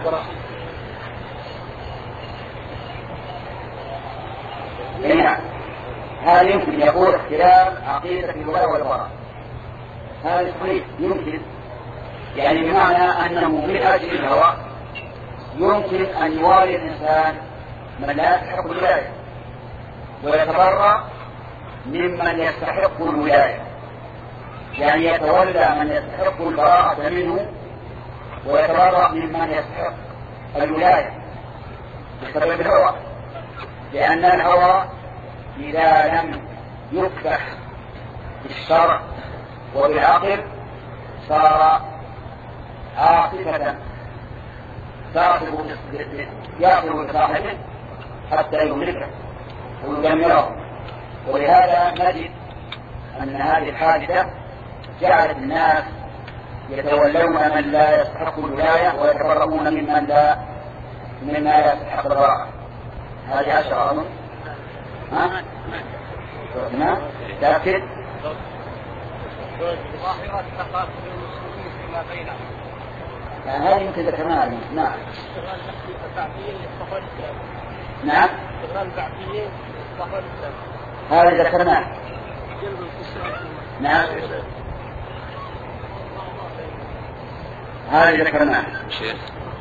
نعم. نعم. هذا يمكن يقول اختلاف عقيدة الولاء والبراء، هذا صحيح يمكن، يعني بمعنى أنه من أجل الهوى يمكن أن يوالي الإنسان من لا يستحق الولاية ويتبرأ ممن يستحق الولاية، يعني يتولى من يستحق البراءة منه ويتبرأ ممن يستحق الولاية بسبب الهوى، لأن الهوى إذا لم يكبح بالشرع وبالعقل صار عاطفة يأخذ بصاحبه حتى يملكه ويدمره. ولهذا نجد أن هذه الحادثة جعلت الناس يتولون من لا يستحق الولاية ويتبرؤون ممن لا ممن لا يستحق البراءة. هذه أشهر أظن. ها؟ نعم. تأكد. ظاهرة تخاف المسلمين فيما بينهم. يعني هذه يمكن ذكرناها. نعم. نعم. هذا ذكرناه. نعم. هذا ذكرناه. شيخ.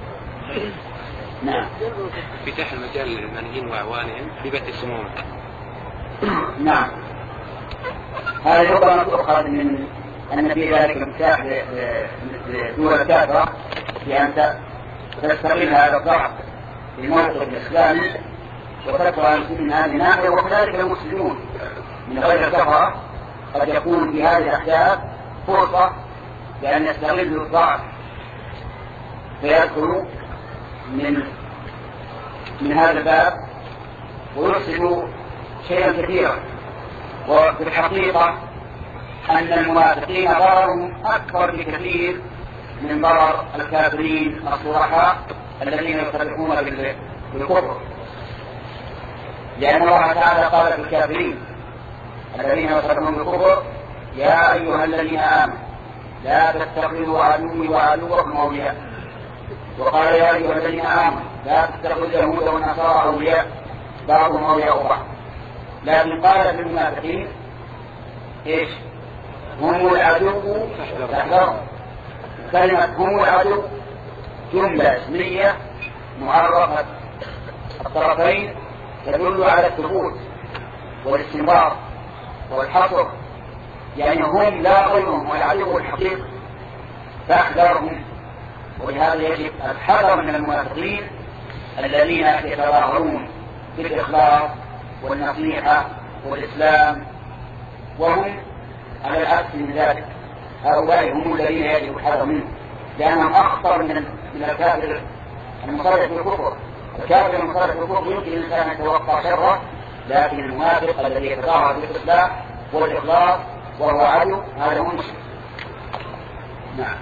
نعم. فتح المجال للمنهين وأعوانهم ببث السموم. نعم. هذا ربما تؤخذ من أن في ذلك مفتاح لدول كافرة بأن تستغل هذا الضعف في الموقف الإسلامي وتكره المسلمين هذه الناحية، وكذلك المسلمون من غير الكفرة قد يكون في هذه الأحداث فرصة لأن يستغلوا الضعف فيدخلوا من من هذا الباب ويرسلوا شيئا كثيرا. وفي الحقيقة أن المنافقين ضررهم أكبر بكثير من ضرر الكافرين الصرحاء الذين يصرحون بالكفر، لأن الله تعالى قال في الكافرين الذين يصرحون بالكفر يا أيها الذين آمنوا لا تتخذوا عدوي وعدوكم أولياء، وقال يا أيها الذين آمنوا لا تتخذوا اليهود والنصارى أولياء بعضهم أولياء بعض. لكن قال للمنافقين إيش؟ هم العدو فاحذرهم. كلمة هم العدو جملة اسمية معرفة الطرفين تدل على الثبوت والاستمرار والحصر، يعني هم لا غيرهم والعدو الحقيقي فاحذرهم. ولهذا يجب الحذر من المنافقين الذين يتظاهرون بالإخلاص والنصيحة والإسلام وهم على العكس من ذلك. هؤلاء هم الذين يجب الحذر منهم لأنهم أخطر من من الكافر المصرح بالكفر. الكافر المصرح بالكفر يمكن الإنسان أن يتوقع شره، لكن المنافق الذي يتظاهر بالإسلام والإخلاص وهو عدو هذا هو المشرك. نعم.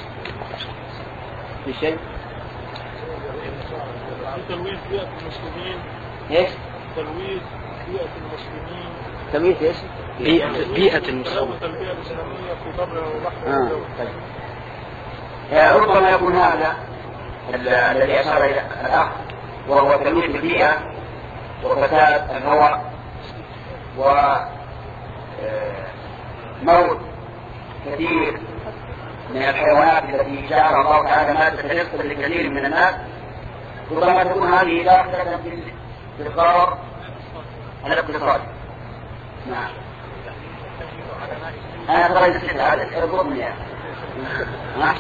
في شيء؟ تلويث بيئة المسلمين. إيش؟ تلويث بيئة المسلمين. تلويث إيش؟ بيئة بيئة المسلمين. البيئة الإسلامية في بر وبحر. آه. طيب. ربما يكون هذا الذي أشار إلى الأخ وهو تلويث البيئة وفساد الهواء وموت كثير من الحيوانات التي جعل الله تعالى مادة رزقا لكثير من الناس. ربما تكون هذه داخلة في الضرر الاقتصادي. نعم. أنا ترى نسيت هذا اربطني يا ما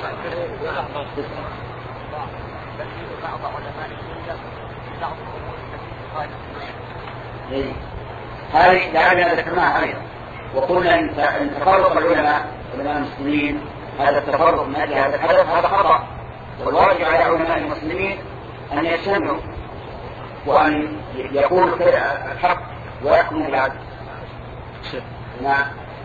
بعض علماء بعض الأمور التي إيه. هذه دعنا ذكرناها أيضا وقلنا إن تفرق العلماء علماء المسلمين هذا التفرق من أجل هذا الحدث هذا خطأ والواجب على علماء المسلمين أن يجتمعوا وأن يقولوا الحق ويحكموا بالعدل. نعم.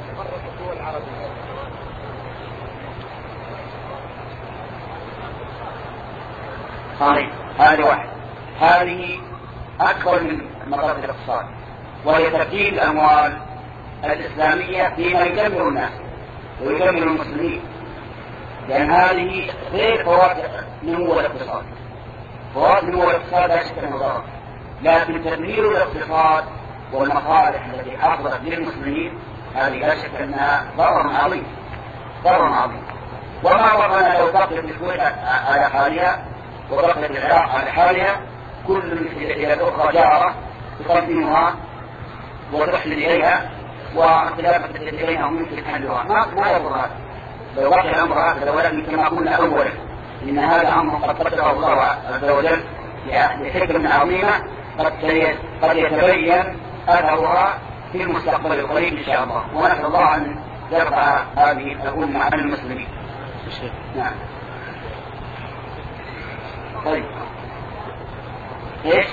صحيح. هذه واحد هذه أكبر من مقاصد الاقتصاد وهي ترتيب الأموال الإسلامية فيما يدمر الناس ويدمر المسلمين لأن هذه غير فوائد نمو الاقتصاد. فوائد نمو الاقتصاد لا شك أنه ضرر لكن تدمير الاقتصاد والمصالح التي حصلت للمسلمين هذه لا شك أنها ضرر عظيم ضرر عظيم. وما وقعنا لو بقيت الكويت على حالها وبقيت العراق على حالها كل إلى الأخرى جارة تقدمها وتحل إليها واختلافات التي بينهم يمكن حلها ما ما يضر هذا. لو وقع الأمر هذا ولكن كما قلنا أولا إن هذا أمر قد قدره الله عز وجل لحكمة عظيمة قد قد يتبين أثرها في المستقبل القريب إن شاء الله ونسأل الله أن يرفع هذه الأمة عن المسلمين. نعم. طيب إيش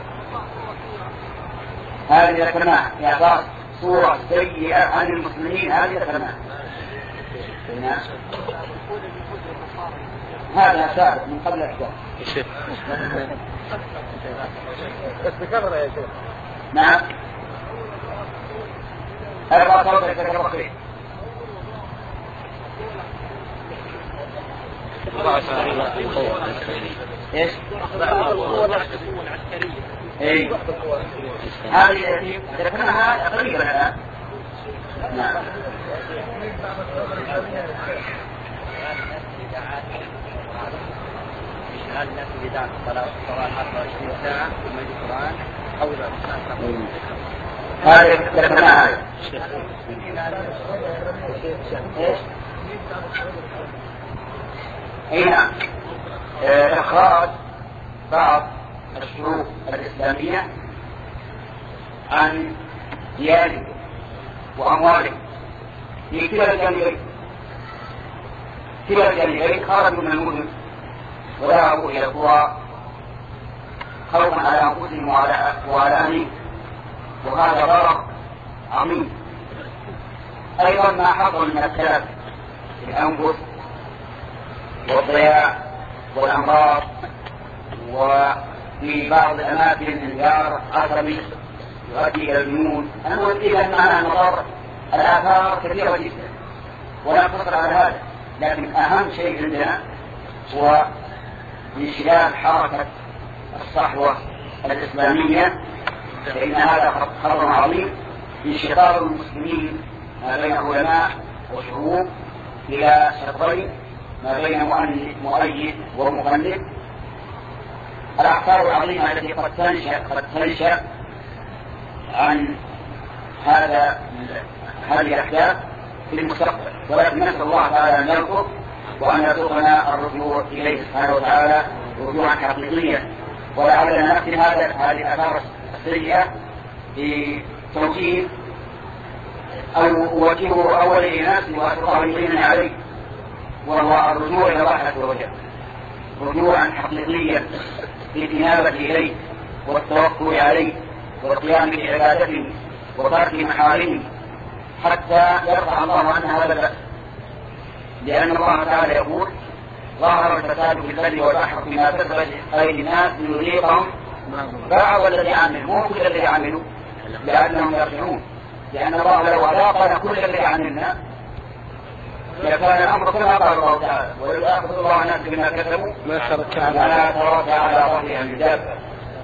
هذه ذكرناها يا أخوان صورة سيئة عن المسلمين هذه ذكرناها. هذا ثابت من قبل الأحداث. بس بكبر يا شيخ. نعم. أربعة صوت ذكر خير. إيش؟ إيه. هذه ذكرناها قريبا الآن. نعم. هل نفي بدعة صلاة أربعة وعشرين ساعة ثم القرآن حول هذا ذكرناها. إيه نعم. إخراج بعض الشروط الإسلامية عن ديارهم وأموالهم في كلا الجانبين. كلا الجانبين خرجوا من المدن وذهبوا إلى القرى خوفا على أنفسهم وعلى أهلهم وهذا ضرر عظيم. أيضا ما حصل من التلف في الأنفس والضياع والأمراض وفي بعض الأماكن انهيار عصبي يؤدي إلى الجنون. المهم إذا معنى مضار الآثار كثيرة جدا ولا نقتصر على هذا لكن أهم شيء عندنا هو انشلال حركة الصحوة الإسلامية فإن هذا خطر عظيم انشطار المسلمين ما بين علماء وشعوب إلى شطرين ما بين مؤيد ومقلد. الأخطار العظيمة التي قد تنشأ قد تنشأ عن هذا هذه الأحداث في المستقبل ولكن نسأل الله تعالى أن يلطف وأن يرزقنا الرجوع إليه سبحانه وتعالى رجوعا حقيقيا ولعلنا نختم هذا هذه الآثار السيئة بتوجيه أو أوجهه أولا لنفسي وأشرطه يقينني عليه وهو الرجوع إلى الله عز وجل رجوعا حقيقيا بالإنابة إليه والتوكل عليه والقيام بعبادته وترك محارمه حتى يرفع الله عنها هذا البأس لأن الله تعالى يقول ظهر الفساد في البر والبحر بما كسبت أيدي الناس ليذيقهم بعض الذي عملوا مو كل الذي عملوا لأنهم يرجعون لأن الله لو أذاقنا كل الذي عملنا لكان الأمر كما قال الله تعالى ويؤاخذ الله الناس بما كسبوا ما ترك على ظهرها من دابة.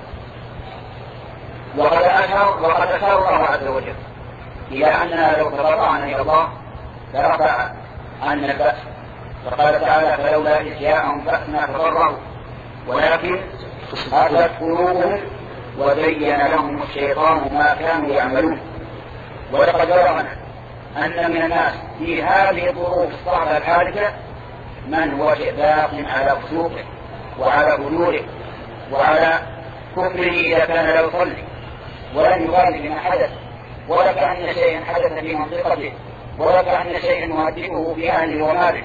وقد أشار وقد أشار الله عز وجل إلى أننا لو تضرعنا إلى الله لرفع عنا البأس فقال تعالى فلولا إذ جاءهم بأسنا تضرعوا ولكن قست قلوبهم وزين لهم الشيطان ما كانوا يعملون. ولقد بلغنا أن من الناس في هذه الظروف الصعبة الحادثة من هو باق على فسوقه وعلى فجوره وعلى كفره إذا كان لا يصلي ولم يبالي بما حدث، ولا كأن شيئا حدث في منطقته، ولا كأن شيئا يهدئه في أهله وماله.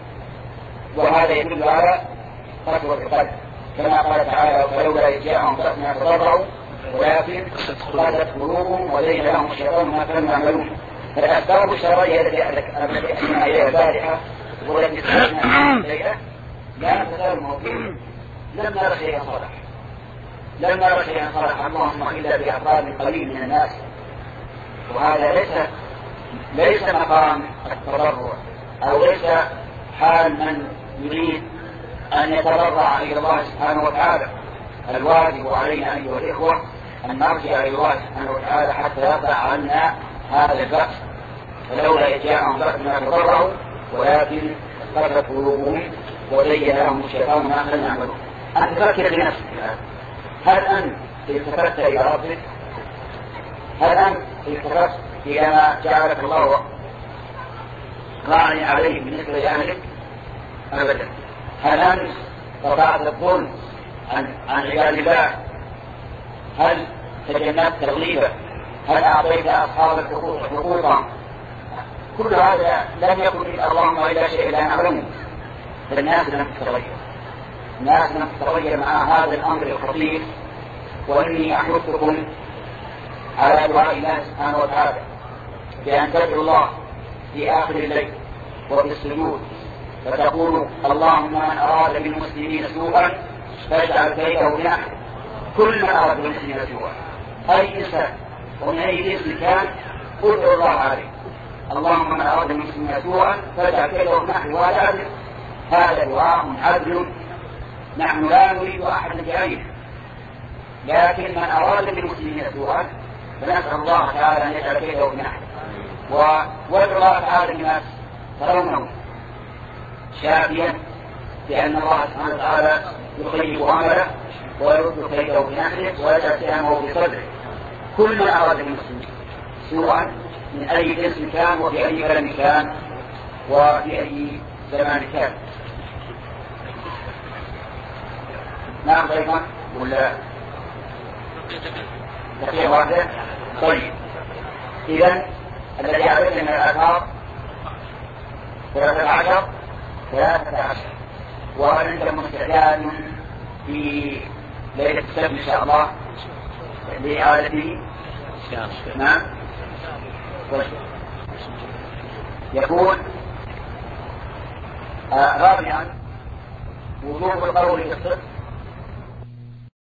وهذا يدل على قسوة القلب، كما قال تعالى: فلولا إذ جاءهم بأسنا تضرعوا ولكن قالت قلوبهم وزين لهم الشيطان ما كانوا يعملون. فالأسباب الشرعية التي أتينا إليها البارحة والتي سمعنا إليها لا تزال موجودة. لم نرى شيئا صالحا، لم نرى شيئا صالحا اللهم إلا بأفراد قليل من الناس. وهذا ليس ليس مقام التضرع أو ليس حال من يريد أن يتضرع إلى الله سبحانه وتعالى. الواجب علينا أيها الإخوة أن نرجع إلى الله سبحانه وتعالى حتى يقطع عنا هذا البأس. فلولا جاءهم بأسنا تضرعوا ولكن قسوت قلوبهم وزين لهم الشيطان ما كانوا يعملون. أن تفكر بنفسك، هل أنت التفت إلى ربك؟ هل أنت التفت إلى ما جعلك الله قاعدا عليه بالنسبة لأهلك؟ أبدا. هل أنت رفعت الظلم عن عن عباد الله؟ هل تجنبت تغليبه؟ هل أعطيت أصحاب الحقوق حقوقهم؟ كل هذا لم يكن إلا اللهم إلا شيء لا نعلمه. فالناس لم تتغير، الناس لم تتغير مع هذا الأمر الخطير. وإني أحثكم على دعاء الله سبحانه وتعالى بأن تدعو الله في آخر الليل وفي السجود فتقول: اللهم من أراد بالمسلمين سوءا فاجعل كيده في نحره. كل من أراد بالمسلمين سوءا، أي إنسان ومن أي اسم كان، ادعو الله عليه: اللهم من أراد بالمسلمين سوءا فاجعل كيده في نحره. وهذا عدل، هذا دعاء عدل. نحن لا نريد أحدا بعينه، لكن من أراد بالمسلمين سوءا فنسأل الله تعالى أن يجعل كيده في نحره. وادعو الله تعالى الناس ترونه شافيا بأن الله سبحانه وتعالى يخيب عمله ويرد كيده في نحره ويجعل سهامه في صدره. كل من أراد بالمسلمين سوءا من أي اسم كان وفي أي بلد كان وفي أي زمان كان. نعم طيبا ولا بقية واحدة؟ طيب، إذن الذي عرفنا من الآثار ثلاثة عشر ثلاثة عشر وعندكم استعداد في ليلة السبت إن شاء الله لإعادته. نعم. يقول آه رابعا: وجوب القول في الصدق